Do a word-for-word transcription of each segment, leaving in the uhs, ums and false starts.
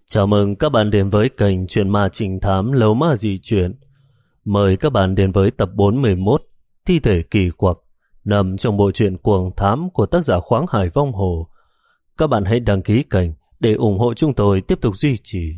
Chào mừng các bạn đến với kênh Chuyện Ma Trinh Thám Lấu Ma Dị Chuyện. Mời các bạn đến với tập bốn mươi mốt Thi thể kỳ quặc, nằm trong bộ truyện Cuồng Thám của tác giả Khoáng Hải Vong Hồ. Các bạn hãy đăng ký kênh để ủng hộ chúng tôi tiếp tục duy trì.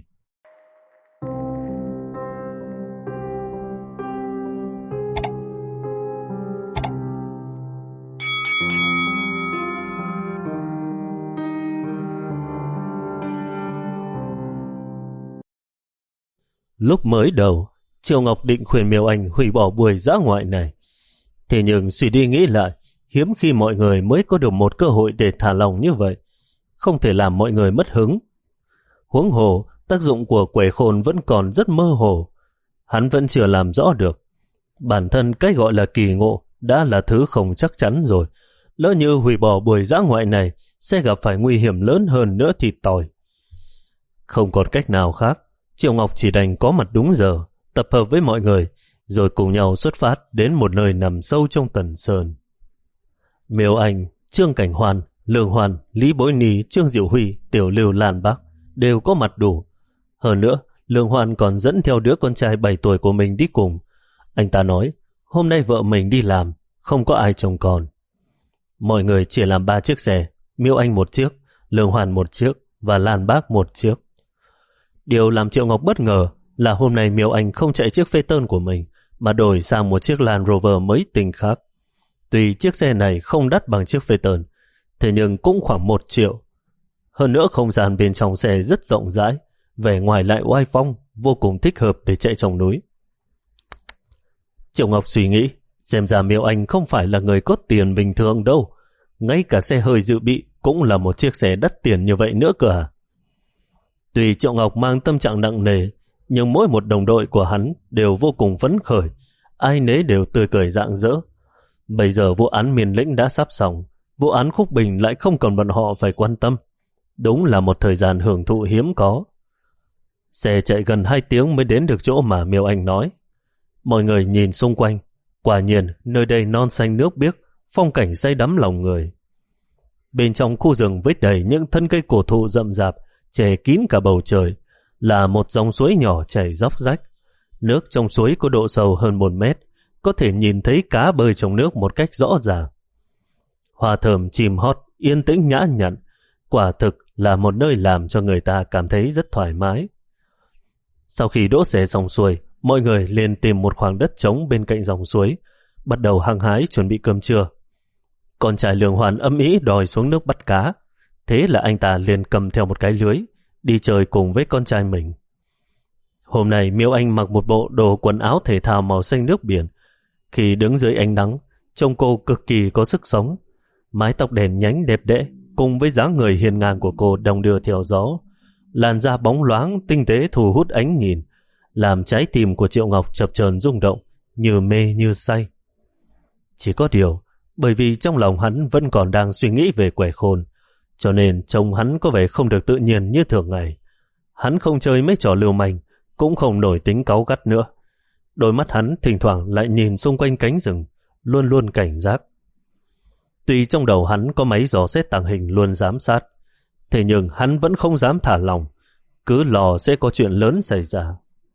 Lúc mới đầu, Triệu Ngọc định khuyên Miêu Anh hủy bỏ buổi dã ngoại này. Thế nhưng suy đi nghĩ lại, hiếm khi mọi người mới có được một cơ hội để thả lòng như vậy, không thể làm mọi người mất hứng. Huống hồ, tác dụng của quẻ khôn vẫn còn rất mơ hồ. Hắn vẫn chưa làm rõ được. Bản thân cái gọi là kỳ ngộ đã là thứ không chắc chắn rồi. Lỡ như hủy bỏ buổi dã ngoại này, sẽ gặp phải nguy hiểm lớn hơn nữa thì tồi. Không còn cách nào khác, Triệu Ngọc chỉ đành có mặt đúng giờ, tập hợp với mọi người, rồi cùng nhau xuất phát đến một nơi nằm sâu trong Tần Sơn. Miêu Anh, Trương Cảnh Hoàn, Lương Hoàn, Lý Bối Ni, Trương Diệu Huy, Tiểu Lưu, Lan Bắc đều có mặt đủ. Hơn nữa, Lương Hoàn còn dẫn theo đứa con trai bảy tuổi của mình đi cùng. Anh ta nói, hôm nay vợ mình đi làm, không có ai trông con. Mọi người chỉ làm ba chiếc xe, Miêu Anh một chiếc, Lương Hoàn một chiếc và Lan Bắc một chiếc. Điều làm Triệu Ngọc bất ngờ là hôm nay Miêu Anh không chạy chiếc Phaeton của mình mà đổi sang một chiếc Land Rover mới tinh khác. Tuy chiếc xe này không đắt bằng chiếc Phaeton, thế nhưng cũng khoảng một triệu. Hơn nữa không gian bên trong xe rất rộng rãi, vẻ ngoài lại oai phong, vô cùng thích hợp để chạy trong núi. Triệu Ngọc suy nghĩ, xem ra Miêu Anh không phải là người có tiền bình thường đâu. Ngay cả xe hơi dự bị cũng là một chiếc xe đắt tiền như vậy nữa cơ à. Tuy Triệu Ngọc mang tâm trạng nặng nề, nhưng mỗi một đồng đội của hắn đều vô cùng phấn khởi, ai nấy đều tươi cười rạng rỡ. Bây giờ vụ án Miền Lĩnh đã sắp xong, vụ án Khúc Bình lại không còn bọn họ phải quan tâm. Đúng là một thời gian hưởng thụ hiếm có. Xe chạy gần hai tiếng mới đến được chỗ mà Miêu Anh nói. Mọi người nhìn xung quanh, quả nhiên nơi đây non xanh nước biếc, phong cảnh say đắm lòng người. Bên trong khu rừng với đầy những thân cây cổ thụ rậm rạp, che kín cả bầu trời, là một dòng suối nhỏ chảy róc rách. Nước trong suối có độ sâu hơn một mét, có thể nhìn thấy cá bơi trong nước một cách rõ ràng. Hoa thơm chim hót, yên tĩnh nhã nhặn, quả thực là một nơi làm cho người ta cảm thấy rất thoải mái. Sau khi đỗ xe dòng suối, mọi người liền tìm một khoảng đất trống bên cạnh dòng suối, bắt đầu hăng hái chuẩn bị cơm trưa. Con trai Lương Hoàn âm ý đòi xuống nước bắt cá, thế là anh ta liền cầm theo một cái lưới, đi chơi cùng với con trai mình. Hôm nay Miêu Anh mặc một bộ đồ quần áo thể thao màu xanh nước biển. Khi đứng dưới ánh nắng, trông cô cực kỳ có sức sống. Mái tóc đèn nhánh đẹp đẽ, cùng với dáng người hiền ngang của cô đong đưa theo gió. Làn da bóng loáng, tinh tế thu hút ánh nhìn, làm trái tim của Triệu Ngọc chập chờn rung động, như mê như say. Chỉ có điều, bởi vì trong lòng hắn vẫn còn đang suy nghĩ về quẻ khôn, cho nên trông hắn có vẻ không được tự nhiên như thường ngày. Hắn không chơi mấy trò lưu manh, cũng không nổi tính cáu gắt nữa. Đôi mắt hắn thỉnh thoảng lại nhìn xung quanh cánh rừng, luôn luôn cảnh giác. Tuy trong đầu hắn có máy dò xét tàng hình luôn giám sát, thế nhưng hắn vẫn không dám thả lòng, cứ lo sẽ có chuyện lớn xảy ra.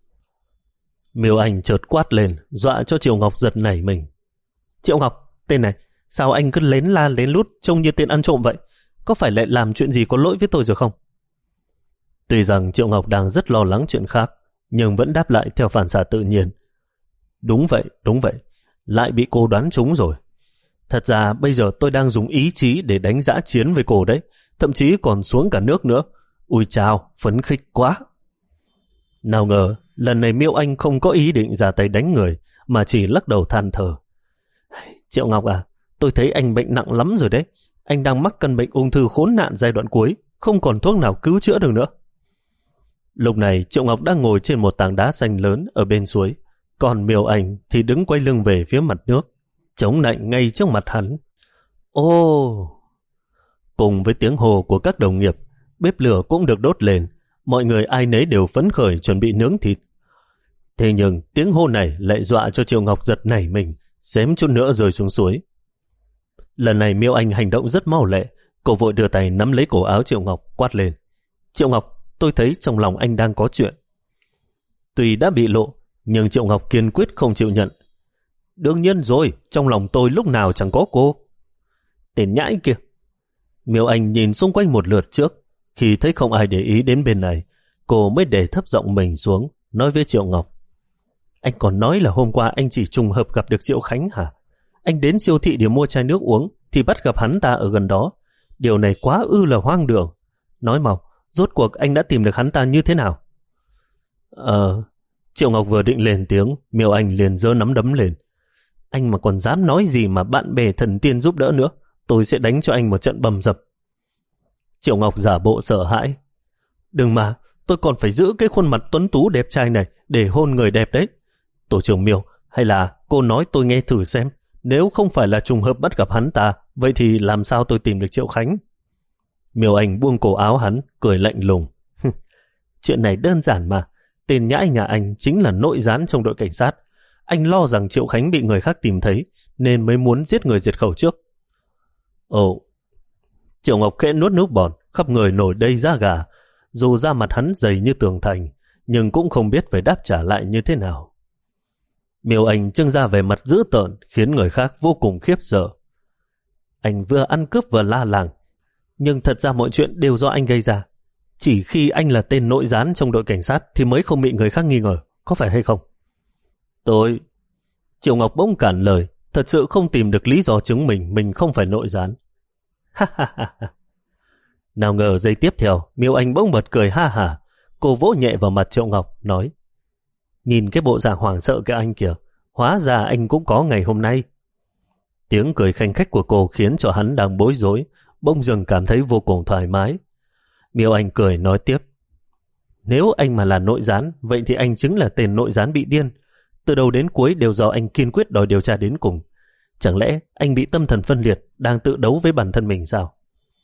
Miêu Anh chợt quát lên, dọa cho Triệu Ngọc giật nảy mình. Triệu Ngọc, tên này, sao anh cứ lén la lén lút trông như tên ăn trộm vậy? Có phải lại làm chuyện gì có lỗi với tôi rồi không? Tuy rằng Triệu Ngọc đang rất lo lắng chuyện khác, nhưng vẫn đáp lại theo phản xạ tự nhiên. Đúng vậy, đúng vậy, lại bị cô đoán trúng rồi. Thật ra bây giờ tôi đang dùng ý chí để đánh dã chiến với cô đấy, thậm chí còn xuống cả nước nữa. Ui chao, phấn khích quá. Nào ngờ, lần này Miêu Anh không có ý định ra tay đánh người, mà chỉ lắc đầu than thở. Triệu Ngọc à, tôi thấy anh bệnh nặng lắm rồi đấy. Anh đang mắc căn bệnh ung thư khốn nạn giai đoạn cuối, không còn thuốc nào cứu chữa được nữa. Lúc này Triệu Ngọc đang ngồi trên một tảng đá xanh lớn ở bên suối, còn Miêu Anh thì đứng quay lưng về phía mặt nước, chống nạnh ngay trước mặt hắn. Ô! Cùng với tiếng hô của các đồng nghiệp, bếp lửa cũng được đốt lên, mọi người ai nấy đều phấn khởi chuẩn bị nướng thịt. Thế nhưng tiếng hô này lại dọa cho Triệu Ngọc giật nảy mình, xém chút nữa rơi xuống suối. Lần này Miêu Anh hành động rất mau lẹ, cô vội đưa tay nắm lấy cổ áo Triệu Ngọc, quát lên. Triệu Ngọc, tôi thấy trong lòng anh đang có chuyện. Tuy đã bị lộ, nhưng Triệu Ngọc kiên quyết không chịu nhận. Đương nhiên rồi, trong lòng tôi lúc nào chẳng có cô. Tên nhãi kia. Miêu Anh nhìn xung quanh một lượt trước, khi thấy không ai để ý đến bên này, cô mới để thấp giọng mình xuống, nói với Triệu Ngọc. Anh còn nói là hôm qua anh chỉ trùng hợp gặp được Triệu Khánh hả? Anh đến siêu thị để mua chai nước uống thì bắt gặp hắn ta ở gần đó. Điều này quá ư là hoang đường. Nói mau, rốt cuộc anh đã tìm được hắn ta như thế nào? Ờ... Triệu Ngọc vừa định lên tiếng, Miêu Anh liền giơ nắm đấm lên. Anh mà còn dám nói gì mà bạn bè thần tiên giúp đỡ nữa, tôi sẽ đánh cho anh một trận bầm dập. Triệu Ngọc giả bộ sợ hãi. Đừng mà, tôi còn phải giữ cái khuôn mặt tuấn tú đẹp trai này để hôn người đẹp đấy. Tổ trưởng Miêu, hay là cô nói tôi nghe thử xem, nếu không phải là trùng hợp bắt gặp hắn ta, vậy thì làm sao tôi tìm được Triệu Khánh? Miêu Anh buông cổ áo hắn, cười lạnh lùng. Chuyện này đơn giản mà, tên nhãi nhà anh chính là nội gián trong đội cảnh sát. Anh lo rằng Triệu Khánh bị người khác tìm thấy, nên mới muốn giết người diệt khẩu trước. Ồ, Triệu Ngọc khẽ nuốt nước bọt, khắp người nổi đầy da gà. Dù da mặt hắn dày như tường thành, nhưng cũng không biết phải đáp trả lại như thế nào. Miêu Anh trưng ra vẻ mặt dữ tợn, khiến người khác vô cùng khiếp sợ. Anh vừa ăn cướp vừa la làng, nhưng thật ra mọi chuyện đều do anh gây ra. Chỉ khi anh là tên nội gián trong đội cảnh sát thì mới không bị người khác nghi ngờ, có phải hay không? Tôi... Triệu Ngọc bỗng cản lời, thật sự không tìm được lý do chứng minh mình không phải nội gián. Ha ha ha ha. Nào ngờ giây tiếp theo, Miêu Anh bỗng bật cười ha hả. Cô vỗ nhẹ vào mặt Triệu Ngọc, nói: Nhìn cái bộ dạng hoảng sợ cái anh kìa, hóa ra anh cũng có ngày hôm nay. Tiếng cười khanh khách của cô khiến cho hắn đang bối rối, bỗng dưng cảm thấy vô cùng thoải mái. Miêu Anh cười nói tiếp: Nếu anh mà là nội gián, vậy thì anh chính là tên nội gián bị điên. Từ đầu đến cuối đều do anh kiên quyết đòi điều tra đến cùng. Chẳng lẽ anh bị tâm thần phân liệt, đang tự đấu với bản thân mình sao?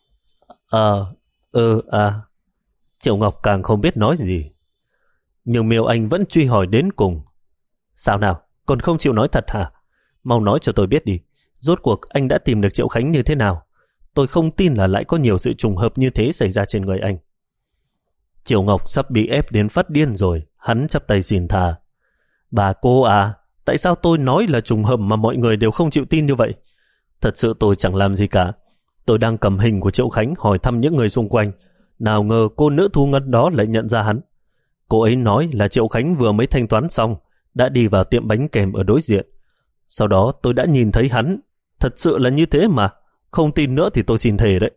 Ờ, ừ, à. Triệu Ngọc càng không biết nói gì. Nhưng Miêu Anh vẫn truy hỏi đến cùng. Sao nào, còn không chịu nói thật hả? Mau nói cho tôi biết đi, rốt cuộc anh đã tìm được Triệu Khánh như thế nào? Tôi không tin là lại có nhiều sự trùng hợp như thế xảy ra trên người anh. Triệu Ngọc sắp bị ép đến phát điên rồi, hắn chắp tay xin tha. Bà cô à, tại sao tôi nói là trùng hợp mà mọi người đều không chịu tin như vậy? Thật sự tôi chẳng làm gì cả. Tôi đang cầm hình của Triệu Khánh hỏi thăm những người xung quanh. Nào ngờ cô nữ thu ngân đó lại nhận ra hắn. Cô ấy nói là Triệu Khánh vừa mới thanh toán xong, đã đi vào tiệm bánh kèm ở đối diện. Sau đó tôi đã nhìn thấy hắn. Thật sự là như thế mà. Không tin nữa thì tôi xin thề đấy.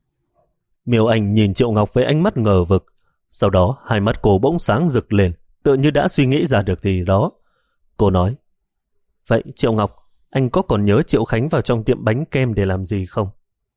Miêu Anh nhìn Triệu Ngọc với ánh mắt ngờ vực. Sau đó hai mắt cô bỗng sáng rực lên, tựa như đã suy nghĩ ra được gì đó. Cô nói: Vậy Triệu Ngọc, anh có còn nhớ Triệu Khánh vào trong tiệm bánh kem để làm gì không?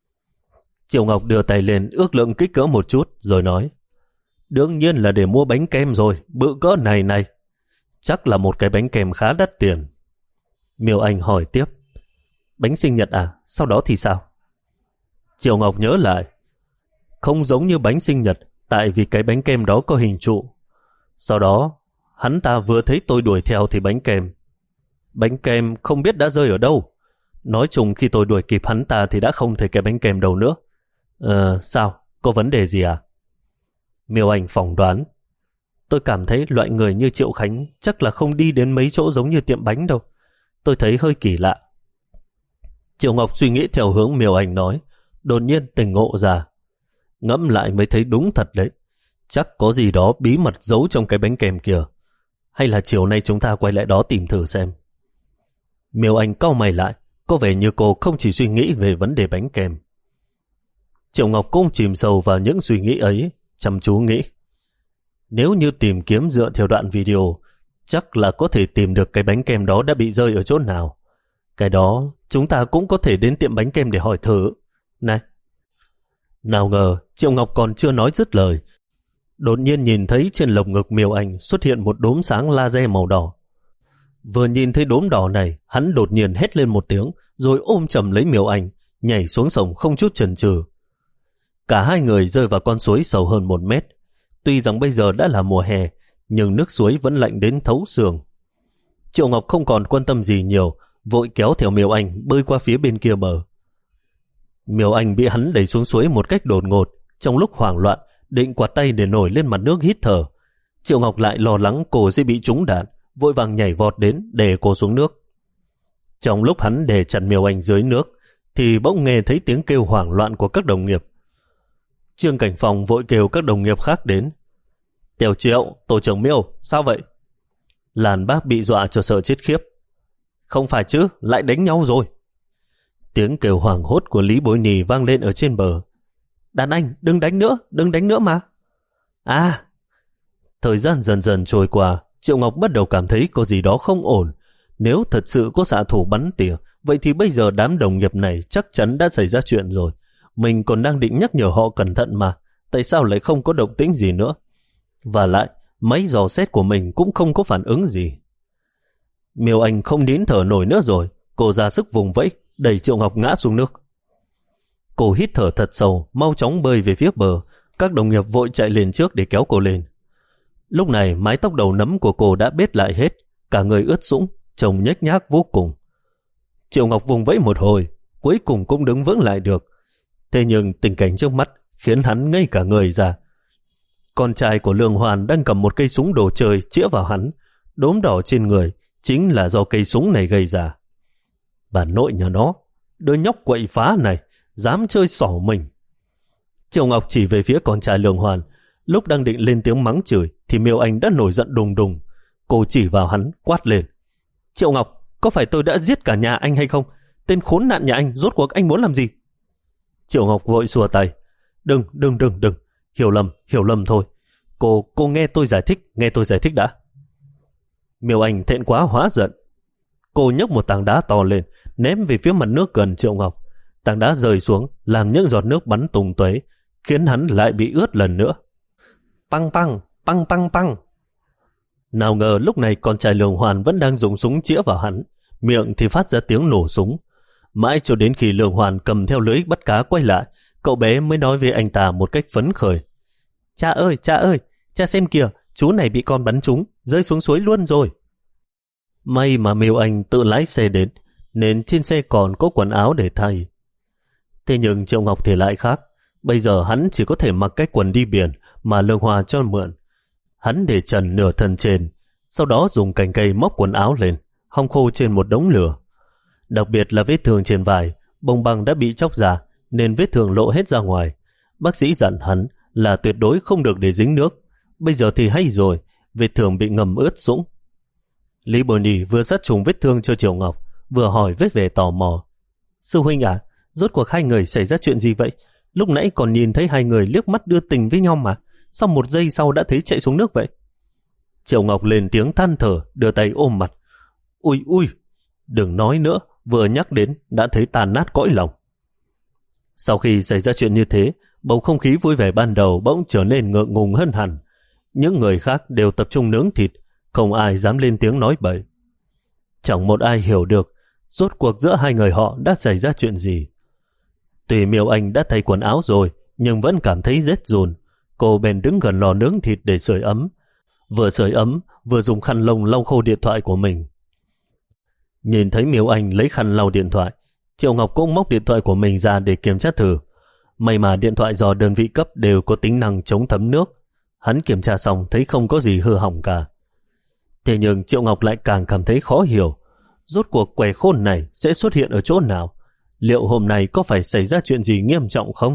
Triệu Ngọc đưa tay lên ước lượng kích cỡ một chút rồi nói: Đương nhiên là để mua bánh kem rồi, bự cỡ này này. Chắc là một cái bánh kem khá đắt tiền. Miêu Anh hỏi tiếp: Bánh sinh nhật à? Sau đó thì sao? Triệu Ngọc nhớ lại: Không giống như bánh sinh nhật, tại vì cái bánh kem đó có hình trụ. Sau đó, hắn ta vừa thấy tôi đuổi theo thì bánh kem. Bánh kem không biết đã rơi ở đâu. Nói chung khi tôi đuổi kịp hắn ta thì đã không thấy cái bánh kem đâu nữa. Ờ, sao? Có vấn đề gì à? Miêu Anh phỏng đoán: Tôi cảm thấy loại người như Triệu Khánh chắc là không đi đến mấy chỗ giống như tiệm bánh đâu. Tôi thấy hơi kỳ lạ. Triệu Ngọc suy nghĩ theo hướng Miêu Anh nói, đột nhiên tỉnh ngộ ra. Ngẫm lại mới thấy đúng thật đấy. Chắc có gì đó bí mật giấu trong cái bánh kem kia. Hay là chiều nay chúng ta quay lại đó tìm thử xem. Miêu Anh cau mày lại, có vẻ như cô không chỉ suy nghĩ về vấn đề bánh kem. Triệu Ngọc cũng chìm sâu vào những suy nghĩ ấy, chăm chú nghĩ. Nếu như tìm kiếm dựa theo đoạn video, chắc là có thể tìm được cái bánh kem đó đã bị rơi ở chỗ nào. Cái đó, chúng ta cũng có thể đến tiệm bánh kem để hỏi thử. Này! Nào ngờ, Triệu Ngọc còn chưa nói dứt lời. Đột nhiên nhìn thấy trên lồng ngực Miêu Anh xuất hiện một đốm sáng laser màu đỏ. Vừa nhìn thấy đốm đỏ này, hắn đột nhiên hét lên một tiếng, rồi ôm chầm lấy Miêu Anh, nhảy xuống sông không chút chần chừ. Cả hai người rơi vào con suối sâu hơn một mét. Tuy rằng bây giờ đã là mùa hè, nhưng nước suối vẫn lạnh đến thấu xương. Triệu Ngọc không còn quan tâm gì nhiều, vội kéo theo Miêu Anh bơi qua phía bên kia bờ. Miêu Anh bị hắn đẩy xuống suối một cách đột ngột, trong lúc hoảng loạn, định quạt tay để nổi lên mặt nước hít thở. Triệu Ngọc lại lo lắng cô sẽ bị trúng đạn, vội vàng nhảy vọt đến để cô xuống nước. Trong lúc hắn để chặn Miêu Anh dưới nước, thì bỗng nghe thấy tiếng kêu hoảng loạn của các đồng nghiệp. Trương Cảnh Phong vội kêu các đồng nghiệp khác đến. Tiểu Triệu, tổ trưởng Miêu, sao vậy? Làn Bác bị dọa cho sợ chết khiếp. Không phải chứ, lại đánh nhau rồi. Tiếng kêu hoảng hốt của Lý Bối Nì vang lên ở trên bờ. Đàn anh, đừng đánh nữa, đừng đánh nữa mà. À, thời gian dần dần trôi qua, Triệu Ngọc bắt đầu cảm thấy có gì đó không ổn. Nếu thật sự có xạ thủ bắn tỉa, vậy thì bây giờ đám đồng nghiệp này chắc chắn đã xảy ra chuyện rồi. Mình còn đang định nhắc nhở họ cẩn thận mà, tại sao lại không có động tĩnh gì nữa? Và lại, máy dò xét của mình cũng không có phản ứng gì. Miêu Anh không nín thở nổi nữa rồi, cô ra sức vùng vẫy, đẩy Triệu Ngọc ngã xuống nước. Cô hít thở thật sâu, mau chóng bơi về phía bờ. Các đồng nghiệp vội chạy lên trước để kéo cô lên. Lúc này mái tóc đầu nấm của cô đã bết lại hết, cả người ướt sũng, trông nhếch nhác vô cùng. Triệu Ngọc vùng vẫy một hồi, cuối cùng cũng đứng vững lại được. Thế nhưng tình cảnh trước mắt khiến hắn ngây cả người ra. Con trai của Lương Hoàn đang cầm một cây súng đồ chơi chĩa vào hắn, đốm đỏ trên người chính là do cây súng này gây ra. Bà nội nhà nó, đứa nhóc quậy phá này, dám chơi xỏ mình. Triệu Ngọc chỉ về phía con trai Lương Hoàn, lúc đang định lên tiếng mắng chửi thì Miêu Anh đã nổi giận đùng đùng. Cô chỉ vào hắn quát lên. Triệu Ngọc, có phải tôi đã giết cả nhà anh hay không? Tên khốn nạn nhà anh, rốt cuộc anh muốn làm gì? Triệu Ngọc vội xua tay. Đừng, đừng, đừng, đừng. Hiểu lầm, hiểu lầm thôi. Cô, cô nghe tôi giải thích, nghe tôi giải thích đã. Miêu Anh thẹn quá hóa giận. Cô nhấc một tảng đá to lên, ném về phía mặt nước gần Triệu Ngọc. Tảng đá rơi xuống, làm những giọt nước bắn tung tóe, khiến hắn lại bị ướt lần nữa. Păng păng, păng păng păng. Nào ngờ lúc này con trai Lương Hoàn vẫn đang dùng súng chĩa vào hắn, miệng thì phát ra tiếng nổ súng. Mãi cho đến khi Lương Hoàn cầm theo lưới bắt cá quay lại, cậu bé mới nói với anh ta một cách phấn khởi. Cha ơi, cha ơi, cha xem kìa, chú này bị con bắn trúng, rơi xuống suối luôn rồi. May mà Miêu Anh tự lái xe đến, nên trên xe còn có quần áo để thay. Thế nhưng Triệu Ngọc thì lại khác. Bây giờ hắn chỉ có thể mặc cái quần đi biển mà Lương Hoa cho mượn. Hắn để trần nửa thân trên, sau đó dùng cành cây móc quần áo lên, hong khô trên một đống lửa. Đặc biệt là vết thương trên vai, bông băng đã bị chóc ra, nên vết thương lộ hết ra ngoài. Bác sĩ dặn hắn là tuyệt đối không được để dính nước. Bây giờ thì hay rồi, vết thương bị ngầm ướt sũng. Lý Bồ Nì vừa sát trùng vết thương cho Triệu Ngọc, vừa hỏi với vẻ tò mò. Sư huynh à, rốt cuộc hai người xảy ra chuyện gì vậy? Lúc nãy còn nhìn thấy hai người liếc mắt đưa tình với nhau mà, sao một giây sau đã thấy chạy xuống nước vậy? Triệu Ngọc lên tiếng than thở, đưa tay ôm mặt. Ui ui, đừng nói nữa, vừa nhắc đến đã thấy tàn nát cõi lòng. Sau khi xảy ra chuyện như thế, bầu không khí vui vẻ ban đầu bỗng trở nên ngượng ngùng hơn hẳn. Những người khác đều tập trung nướng thịt, không ai dám lên tiếng nói bậy. Chẳng một ai hiểu được rốt cuộc giữa hai người họ đã xảy ra chuyện gì. Tuy Miêu Anh đã thay quần áo rồi, nhưng vẫn cảm thấy rét run. Cô bèn đứng gần lò nướng thịt để sưởi ấm. Vừa sưởi ấm, vừa dùng khăn lông lau khô điện thoại của mình. Nhìn thấy Miêu Anh lấy khăn lau điện thoại, Triệu Ngọc cũng móc điện thoại của mình ra để kiểm tra thử. May mà điện thoại do đơn vị cấp đều có tính năng chống thấm nước. Hắn kiểm tra xong thấy không có gì hư hỏng cả. Thế nhưng Triệu Ngọc lại càng cảm thấy khó hiểu. Rốt cuộc quẻ khôn này sẽ xuất hiện ở chỗ nào? Liệu hôm nay có phải xảy ra chuyện gì nghiêm trọng không?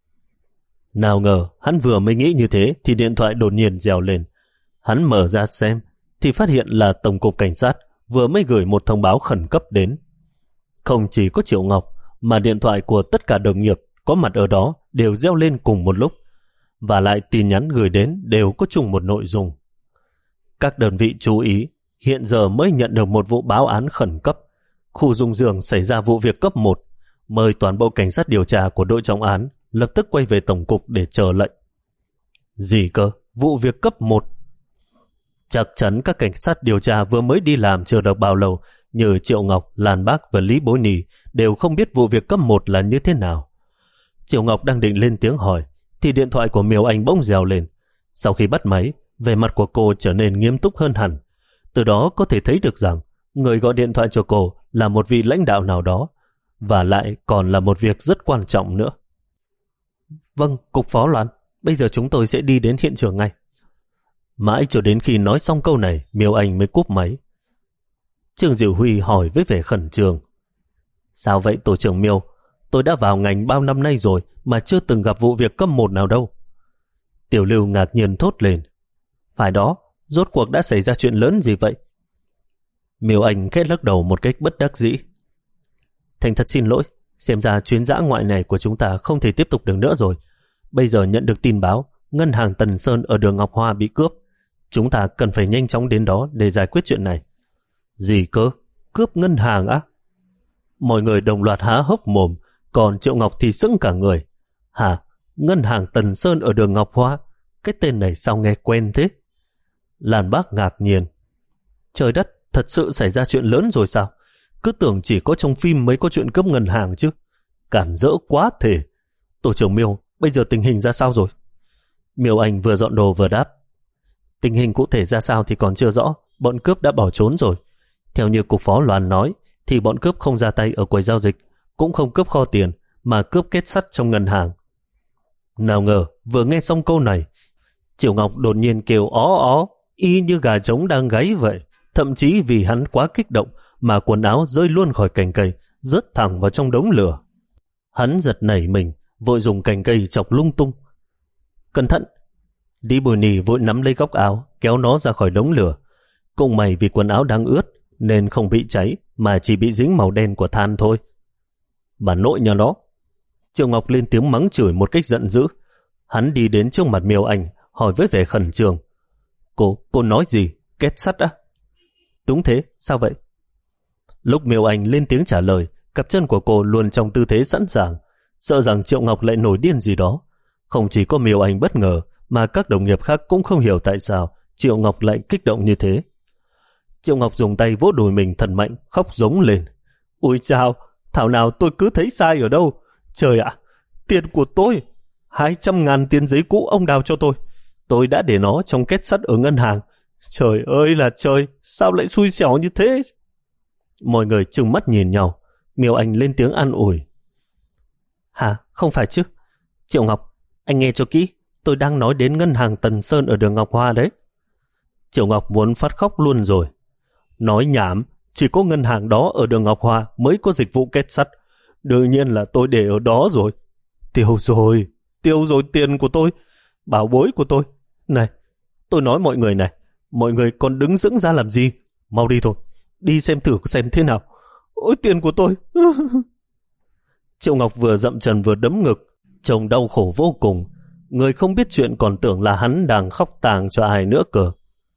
Nào ngờ, hắn vừa mới nghĩ như thế thì điện thoại đột nhiên reo lên. Hắn mở ra xem, thì phát hiện là Tổng cục Cảnh sát vừa mới gửi một thông báo khẩn cấp đến. Không chỉ có Triệu Ngọc, mà điện thoại của tất cả đồng nghiệp có mặt ở đó đều reo lên cùng một lúc. Và lại tin nhắn gửi đến đều có chung một nội dung. Các đơn vị chú ý, hiện giờ mới nhận được một vụ báo án khẩn cấp. Khu Dung Dương xảy ra vụ việc cấp một. Mời toàn bộ cảnh sát điều tra của đội trọng án lập tức quay về Tổng cục để chờ lệnh. Gì cơ? Vụ việc cấp một? Chắc chắn các cảnh sát điều tra vừa mới đi làm chưa được bao lâu, như Triệu Ngọc, Lan Bác và Lý Bối Nì đều không biết vụ việc cấp một là như thế nào. Triệu Ngọc đang định lên tiếng hỏi, thì điện thoại của Miêu Anh bỗng reo lên. Sau khi bắt máy, vẻ mặt của cô trở nên nghiêm túc hơn hẳn. Từ đó có thể thấy được rằng người gọi điện thoại cho cô là một vị lãnh đạo nào đó, và lại còn là một việc rất quan trọng nữa. Vâng, Cục Phó Loan, bây giờ chúng tôi sẽ đi đến hiện trường ngay. Mãi cho đến khi nói xong câu này, Miêu Anh mới cúp máy. Trương Diệu Huy hỏi với vẻ khẩn trương. Sao vậy tổ trưởng Miêu? Tôi đã vào ngành bao năm nay rồi mà chưa từng gặp vụ việc cấp một nào đâu. Tiểu Lưu ngạc nhiên thốt lên. Phải đó, rốt cuộc đã xảy ra chuyện lớn gì vậy? Miêu Anh khẽ lắc đầu một cách bất đắc dĩ. Thành thật xin lỗi, xem ra chuyến dã ngoại này của chúng ta không thể tiếp tục được nữa rồi. Bây giờ nhận được tin báo, ngân hàng Tần Sơn ở đường Ngọc Hoa bị cướp. Chúng ta cần phải nhanh chóng đến đó để giải quyết chuyện này. Gì cơ? Cướp ngân hàng á? Mọi người đồng loạt há hốc mồm, còn Triệu Ngọc thì sững cả người. Hả? Ngân hàng Tần Sơn ở đường Ngọc Hoa? Cái tên này sao nghe quen thế? Lan Bác ngạc nhiên. Trời đất, thật sự xảy ra chuyện lớn rồi sao? Cứ tưởng chỉ có trong phim mới có chuyện cướp ngân hàng chứ. Cản rỡ quá thể. Tổ trưởng Miêu, bây giờ tình hình ra sao rồi? Miêu Anh vừa dọn đồ vừa đáp. Tình hình cụ thể ra sao thì còn chưa rõ, bọn cướp đã bỏ trốn rồi. Theo như cục phó Loan nói, thì bọn cướp không ra tay ở quầy giao dịch, cũng không cướp kho tiền, mà cướp kết sắt trong ngân hàng. Nào ngờ, vừa nghe xong câu này, Triệu Ngọc đột nhiên kêu ó ó, y như gà trống đang gáy vậy. Thậm chí vì hắn quá kích động mà quần áo rơi luôn khỏi cành cây, rớt thẳng vào trong đống lửa. Hắn giật nảy mình, vội dùng cành cây chọc lung tung. Cẩn thận! Đi Bùi Nì vội nắm lấy góc áo, kéo nó ra khỏi đống lửa. Cũng may vì quần áo đang ướt, nên không bị cháy, mà chỉ bị dính màu đen của than thôi. Bà nội nhà nó! Triệu Ngọc lên tiếng mắng chửi một cách giận dữ. Hắn đi đến trước mặt Miêu Anh, hỏi với vẻ khẩn trương. Cô, cô nói gì? Kết sắt á? Đúng thế, sao vậy? Lúc Miêu Anh lên tiếng trả lời, cặp chân của cô luôn trong tư thế sẵn sàng, sợ rằng Triệu Ngọc lại nổi điên gì đó. Không chỉ có Miêu Anh bất ngờ, mà các đồng nghiệp khác cũng không hiểu tại sao Triệu Ngọc lại kích động như thế. Triệu Ngọc dùng tay vỗ đùi mình thật mạnh, khóc giống lên. Ôi chao, thảo nào tôi cứ thấy sai ở đâu. Trời ạ, tiền của tôi, hai trăm ngàn tiền giấy cũ ông đào cho tôi. Tôi đã để nó trong kết sắt ở ngân hàng. Trời ơi là trời, sao lại xui xẻo như thế? Mọi người trừng mắt nhìn nhau. Miêu Anh lên tiếng an ủi. Hả, không phải chứ? Triệu Ngọc, anh nghe cho kỹ, tôi đang nói đến ngân hàng Tần Sơn ở đường Ngọc Hoa đấy. Triệu Ngọc muốn phát khóc luôn rồi. Nói nhảm, chỉ có ngân hàng đó ở đường Ngọc Hoa mới có dịch vụ kết sắt. Đương nhiên là tôi để ở đó rồi. Tiêu rồi, tiêu rồi tiền của tôi, bảo bối của tôi. Này, tôi nói mọi người này, mọi người còn đứng dững ra làm gì? Mau đi thôi, đi xem thử xem thế nào. Ôi tiền của tôi. Triệu Ngọc vừa dậm chân vừa đấm ngực, trông đau khổ vô cùng. Người không biết chuyện còn tưởng là hắn đang khóc tàng cho ai nữa cơ.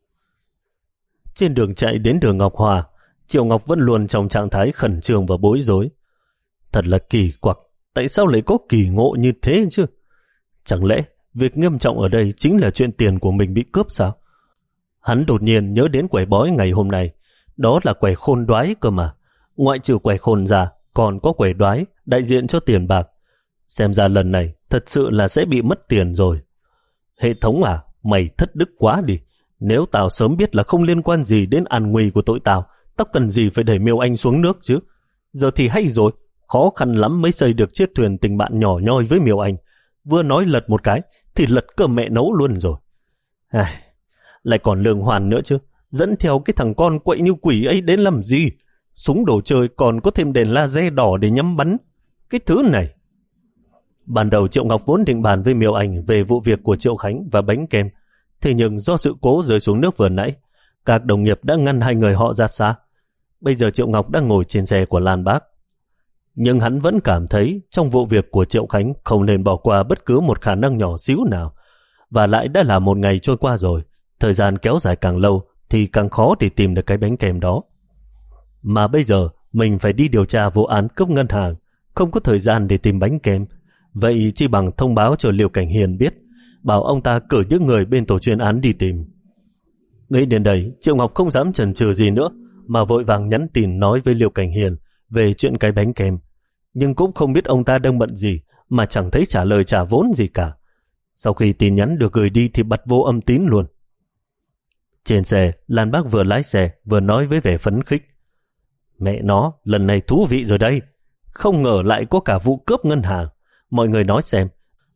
Trên đường chạy đến đường Ngọc Hòa, Triệu Ngọc vẫn luôn trong trạng thái khẩn trương và bối rối. Thật là kỳ quặc, tại sao lại có kỳ ngộ như thế chứ? Chẳng lẽ việc nghiêm trọng ở đây chính là chuyện tiền của mình bị cướp sao? Hắn đột nhiên nhớ đến quẻ bói ngày hôm nay. Đó là quẻ khôn đoái cơ mà. Ngoại trừ quẻ khôn ra, còn có quẻ đoái đại diện cho tiền bạc. Xem ra lần này thật sự là sẽ bị mất tiền rồi. Hệ thống à, mày thất đức quá đi. Nếu tao sớm biết là không liên quan gì đến an nguy của tội tao, tao cần gì phải đẩy Miêu Anh xuống nước chứ? Giờ thì hay rồi, khó khăn lắm mới xây được chiếc thuyền tình bạn nhỏ nhoi với Miêu Anh. Vừa nói lật một cái, thì lật cơ mẹ nấu luôn rồi. Ai, lại còn Lương Hoàn nữa chứ, dẫn theo cái thằng con quậy như quỷ ấy đến làm gì? Súng đồ chơi còn có thêm đèn laser đỏ để nhắm bắn. Cái thứ này. Ban đầu Triệu Ngọc vốn định bàn với Miêu Anh về vụ việc của Triệu Khánh và bánh kem. Thế nhưng do sự cố rơi xuống nước vừa nãy, các đồng nghiệp đã ngăn hai người họ ra xa. Bây giờ Triệu Ngọc đang ngồi trên xe của Lan Bác. Nhưng hắn vẫn cảm thấy trong vụ việc của Triệu Khánh không nên bỏ qua bất cứ một khả năng nhỏ xíu nào. Và lại đã là một ngày trôi qua rồi, thời gian kéo dài càng lâu thì càng khó để tìm được cái bánh kem đó. Mà bây giờ mình phải đi điều tra vụ án cướp ngân hàng, không có thời gian để tìm bánh kem. Vậy chỉ bằng thông báo cho Liêu Cảnh Hiền biết, bảo ông ta cử những người bên tổ chuyên án đi tìm. Nghĩ đến đây, Triệu Ngọc không dám chần chừ gì nữa, mà vội vàng nhắn tin nói với Liêu Cảnh Hiền về chuyện cái bánh kem. Nhưng cũng không biết ông ta đang bận gì, mà chẳng thấy trả lời trả vốn gì cả. Sau khi tin nhắn được gửi đi thì bật vô âm tín luôn. Trên xe, Lan Bác vừa lái xe vừa nói với vẻ phấn khích. Mẹ nó, lần này thú vị rồi đây. Không ngờ lại có cả vụ cướp ngân hàng. Mọi người nói xem,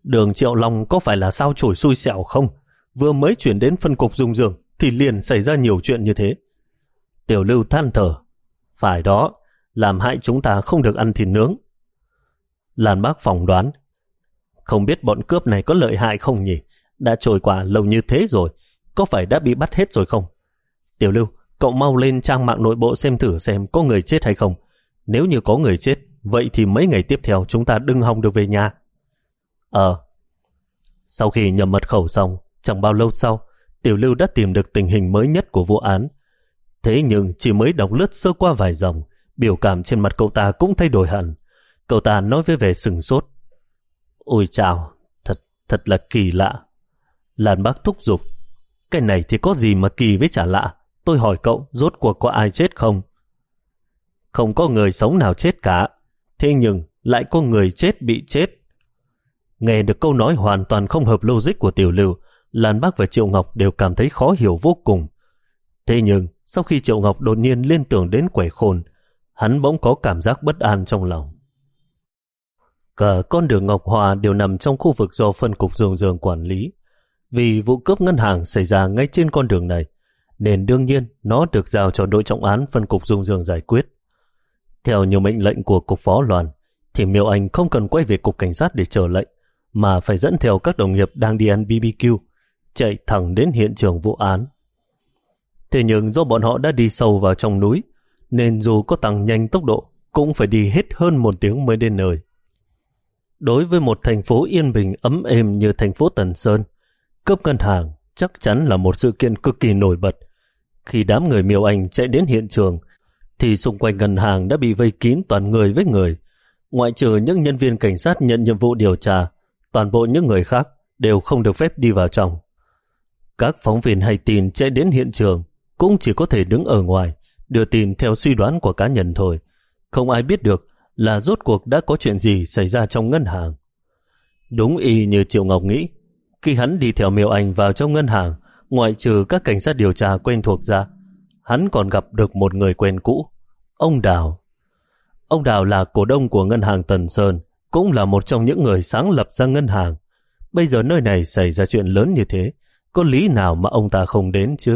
Đường Triệu Long có phải là sao chổi xui xẻo không? Vừa mới chuyển đến phân cục dung dường thì liền xảy ra nhiều chuyện như thế. Tiểu Lưu than thở. Phải đó, làm hại chúng ta không được ăn thịt nướng. Lan Bác phỏng đoán. Không biết bọn cướp này có lợi hại không nhỉ? Đã trôi qua lâu như thế rồi, có phải đã bị bắt hết rồi không? Tiểu Lưu, cậu mau lên trang mạng nội bộ xem thử xem có người chết hay không. Nếu như có người chết, vậy thì mấy ngày tiếp theo chúng ta đừng hòng được về nhà. Ờ. Sau khi nhập mật khẩu xong, chẳng bao lâu sau, Tiểu Lưu đã tìm được tình hình mới nhất của vụ án. Thế nhưng chỉ mới đọc lướt sơ qua vài dòng, biểu cảm trên mặt cậu ta cũng thay đổi hẳn. Cậu ta nói với vẻ sừng sốt. Ôi chào, thật, thật là kỳ lạ. Lan Bác thúc giục. Cái này thì có gì mà kỳ với chả lạ. Tôi hỏi cậu, rốt cuộc có ai chết không? Không có người sống nào chết cả. Thế nhưng lại có người chết bị chết. Nghe được câu nói hoàn toàn không hợp logic của Tiểu Lưu, Lan Bác và Triệu Ngọc đều cảm thấy khó hiểu vô cùng. Thế nhưng sau khi Triệu Ngọc đột nhiên liên tưởng đến quẻ khôn, hắn bỗng có cảm giác bất an trong lòng. Cả con đường Ngọc Hòa đều nằm trong khu vực do phân cục Dung Dương quản lý. Vì vụ cướp ngân hàng xảy ra ngay trên con đường này, nên đương nhiên nó được giao cho đội trọng án phân cục Dung Dương giải quyết. Theo nhiều mệnh lệnh của cục phó Loan, thì Miêu Anh không cần quay về cục cảnh sát để chờ lệnh, mà phải dẫn theo các đồng nghiệp đang đi ăn bê bê kiu, chạy thẳng đến hiện trường vụ án. Thế nhưng do bọn họ đã đi sâu vào trong núi, nên dù có tăng nhanh tốc độ, cũng phải đi hết hơn một tiếng mới đến nơi. Đối với một thành phố yên bình ấm êm như thành phố Tần Sơn, cướp ngân hàng chắc chắn là một sự kiện cực kỳ nổi bật. Khi đám người Miêu Anh chạy đến hiện trường, thì xung quanh ngân hàng đã bị vây kín toàn người với người. Ngoại trừ những nhân viên cảnh sát nhận nhiệm vụ điều tra, toàn bộ những người khác đều không được phép đi vào trong. Các phóng viên hay tin chạy đến hiện trường cũng chỉ có thể đứng ở ngoài, đưa tin theo suy đoán của cá nhân thôi. Không ai biết được là rốt cuộc đã có chuyện gì xảy ra trong ngân hàng. Đúng y như Triệu Ngọc nghĩ, khi hắn đi theo Miêu Anh vào trong ngân hàng, ngoại trừ các cảnh sát điều tra quen thuộc ra, hắn còn gặp được một người quen cũ, ông Đào. Ông Đào là cổ đông của ngân hàng Tần Sơn, cũng là một trong những người sáng lập ra ngân hàng. Bây giờ nơi này xảy ra chuyện lớn như thế, có lý nào mà ông ta không đến chứ?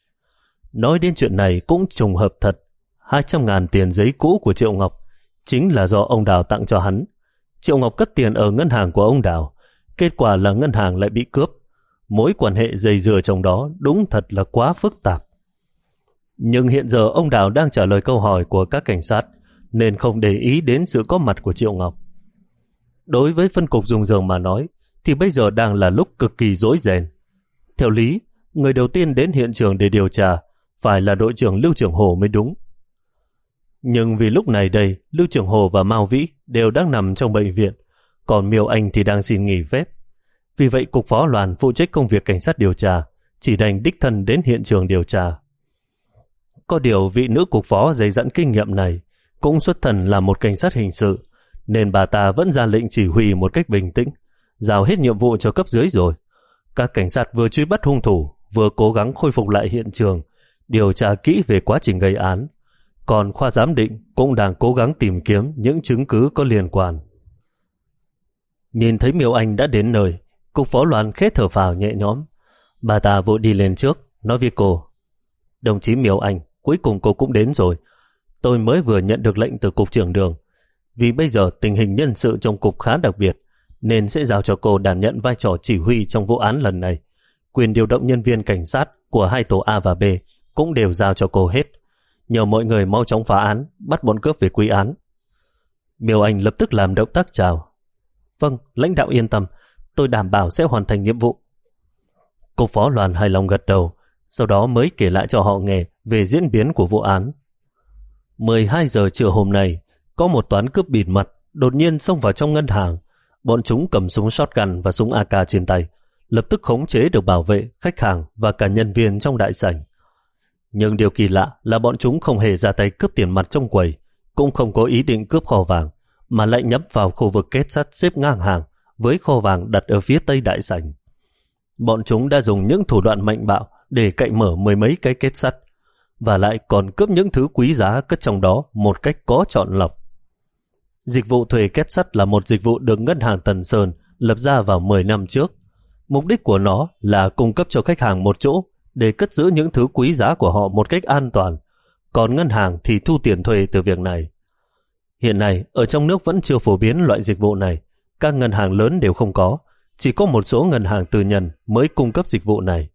Nói đến chuyện này cũng trùng hợp thật. hai trăm ngàn tiền giấy cũ của Triệu Ngọc chính là do ông Đào tặng cho hắn. Triệu Ngọc cất tiền ở ngân hàng của ông Đào, kết quả là ngân hàng lại bị cướp. Mối quan hệ dây dưa trong đó đúng thật là quá phức tạp. Nhưng hiện giờ ông Đào đang trả lời câu hỏi của các cảnh sát, nên không để ý đến sự có mặt của Triệu Ngọc. Đối với phân cục Dung Dương mà nói, thì bây giờ đang là lúc cực kỳ rối ren. Theo lý, người đầu tiên đến hiện trường để điều tra phải là đội trưởng Lưu Trường Hồ mới đúng. Nhưng vì lúc này đây, Lưu Trường Hồ và Mao Vĩ đều đang nằm trong bệnh viện, còn Miêu Anh thì đang xin nghỉ phép. Vì vậy cục phó Loan phụ trách công việc cảnh sát điều tra, chỉ đành đích thân đến hiện trường điều tra. Có điều vị nữ cục phó dày dặn kinh nghiệm này cũng xuất thân là một cảnh sát hình sự, nên bà ta vẫn ra lệnh chỉ huy một cách bình tĩnh, giao hết nhiệm vụ cho cấp dưới rồi. Các cảnh sát vừa truy bắt hung thủ, vừa cố gắng khôi phục lại hiện trường, điều tra kỹ về quá trình gây án. Còn khoa giám định cũng đang cố gắng tìm kiếm những chứng cứ có liên quan. Nhìn thấy Miêu Anh đã đến nơi, cục phó Loan khẽ thở phào nhẹ nhõm. Bà ta vội đi lên trước, nói với cô: Đồng chí Miêu Anh, cuối cùng cô cũng đến rồi. Tôi mới vừa nhận được lệnh từ cục trưởng Đường. Vì bây giờ tình hình nhân sự trong cục khá đặc biệt, nên sẽ giao cho cô đảm nhận vai trò chỉ huy trong vụ án lần này. Quyền điều động nhân viên cảnh sát của hai tổ A và B cũng đều giao cho cô hết. Nhờ mọi người mau chóng phá án, bắt bọn cướp về quy án. Miêu Anh lập tức làm động tác chào. Vâng, lãnh đạo yên tâm, tôi đảm bảo sẽ hoàn thành nhiệm vụ. Cục phó Loan hài lòng gật đầu, sau đó mới kể lại cho họ nghe về diễn biến của vụ án. mười hai giờ trưa hôm nay, có một toán cướp bịt mặt đột nhiên xông vào trong ngân hàng. Bọn chúng cầm súng shotgun và súng a ca trên tay, lập tức khống chế được bảo vệ, khách hàng và cả nhân viên trong đại sảnh. Nhưng điều kỳ lạ là bọn chúng không hề ra tay cướp tiền mặt trong quầy, cũng không có ý định cướp kho vàng, mà lại nhắm vào khu vực kết sắt xếp ngang hàng với kho vàng đặt ở phía tây đại sảnh. Bọn chúng đã dùng những thủ đoạn mạnh bạo để cậy mở mười mấy cái kết sắt, và lại còn cướp những thứ quý giá cất trong đó một cách có chọn lọc. Dịch vụ thuê kết sắt là một dịch vụ được ngân hàng Tần Sơn lập ra vào mười năm trước. Mục đích của nó là cung cấp cho khách hàng một chỗ để cất giữ những thứ quý giá của họ một cách an toàn, còn ngân hàng thì thu tiền thuê từ việc này. Hiện nay, ở trong nước vẫn chưa phổ biến loại dịch vụ này, các ngân hàng lớn đều không có, chỉ có một số ngân hàng tư nhân mới cung cấp dịch vụ này.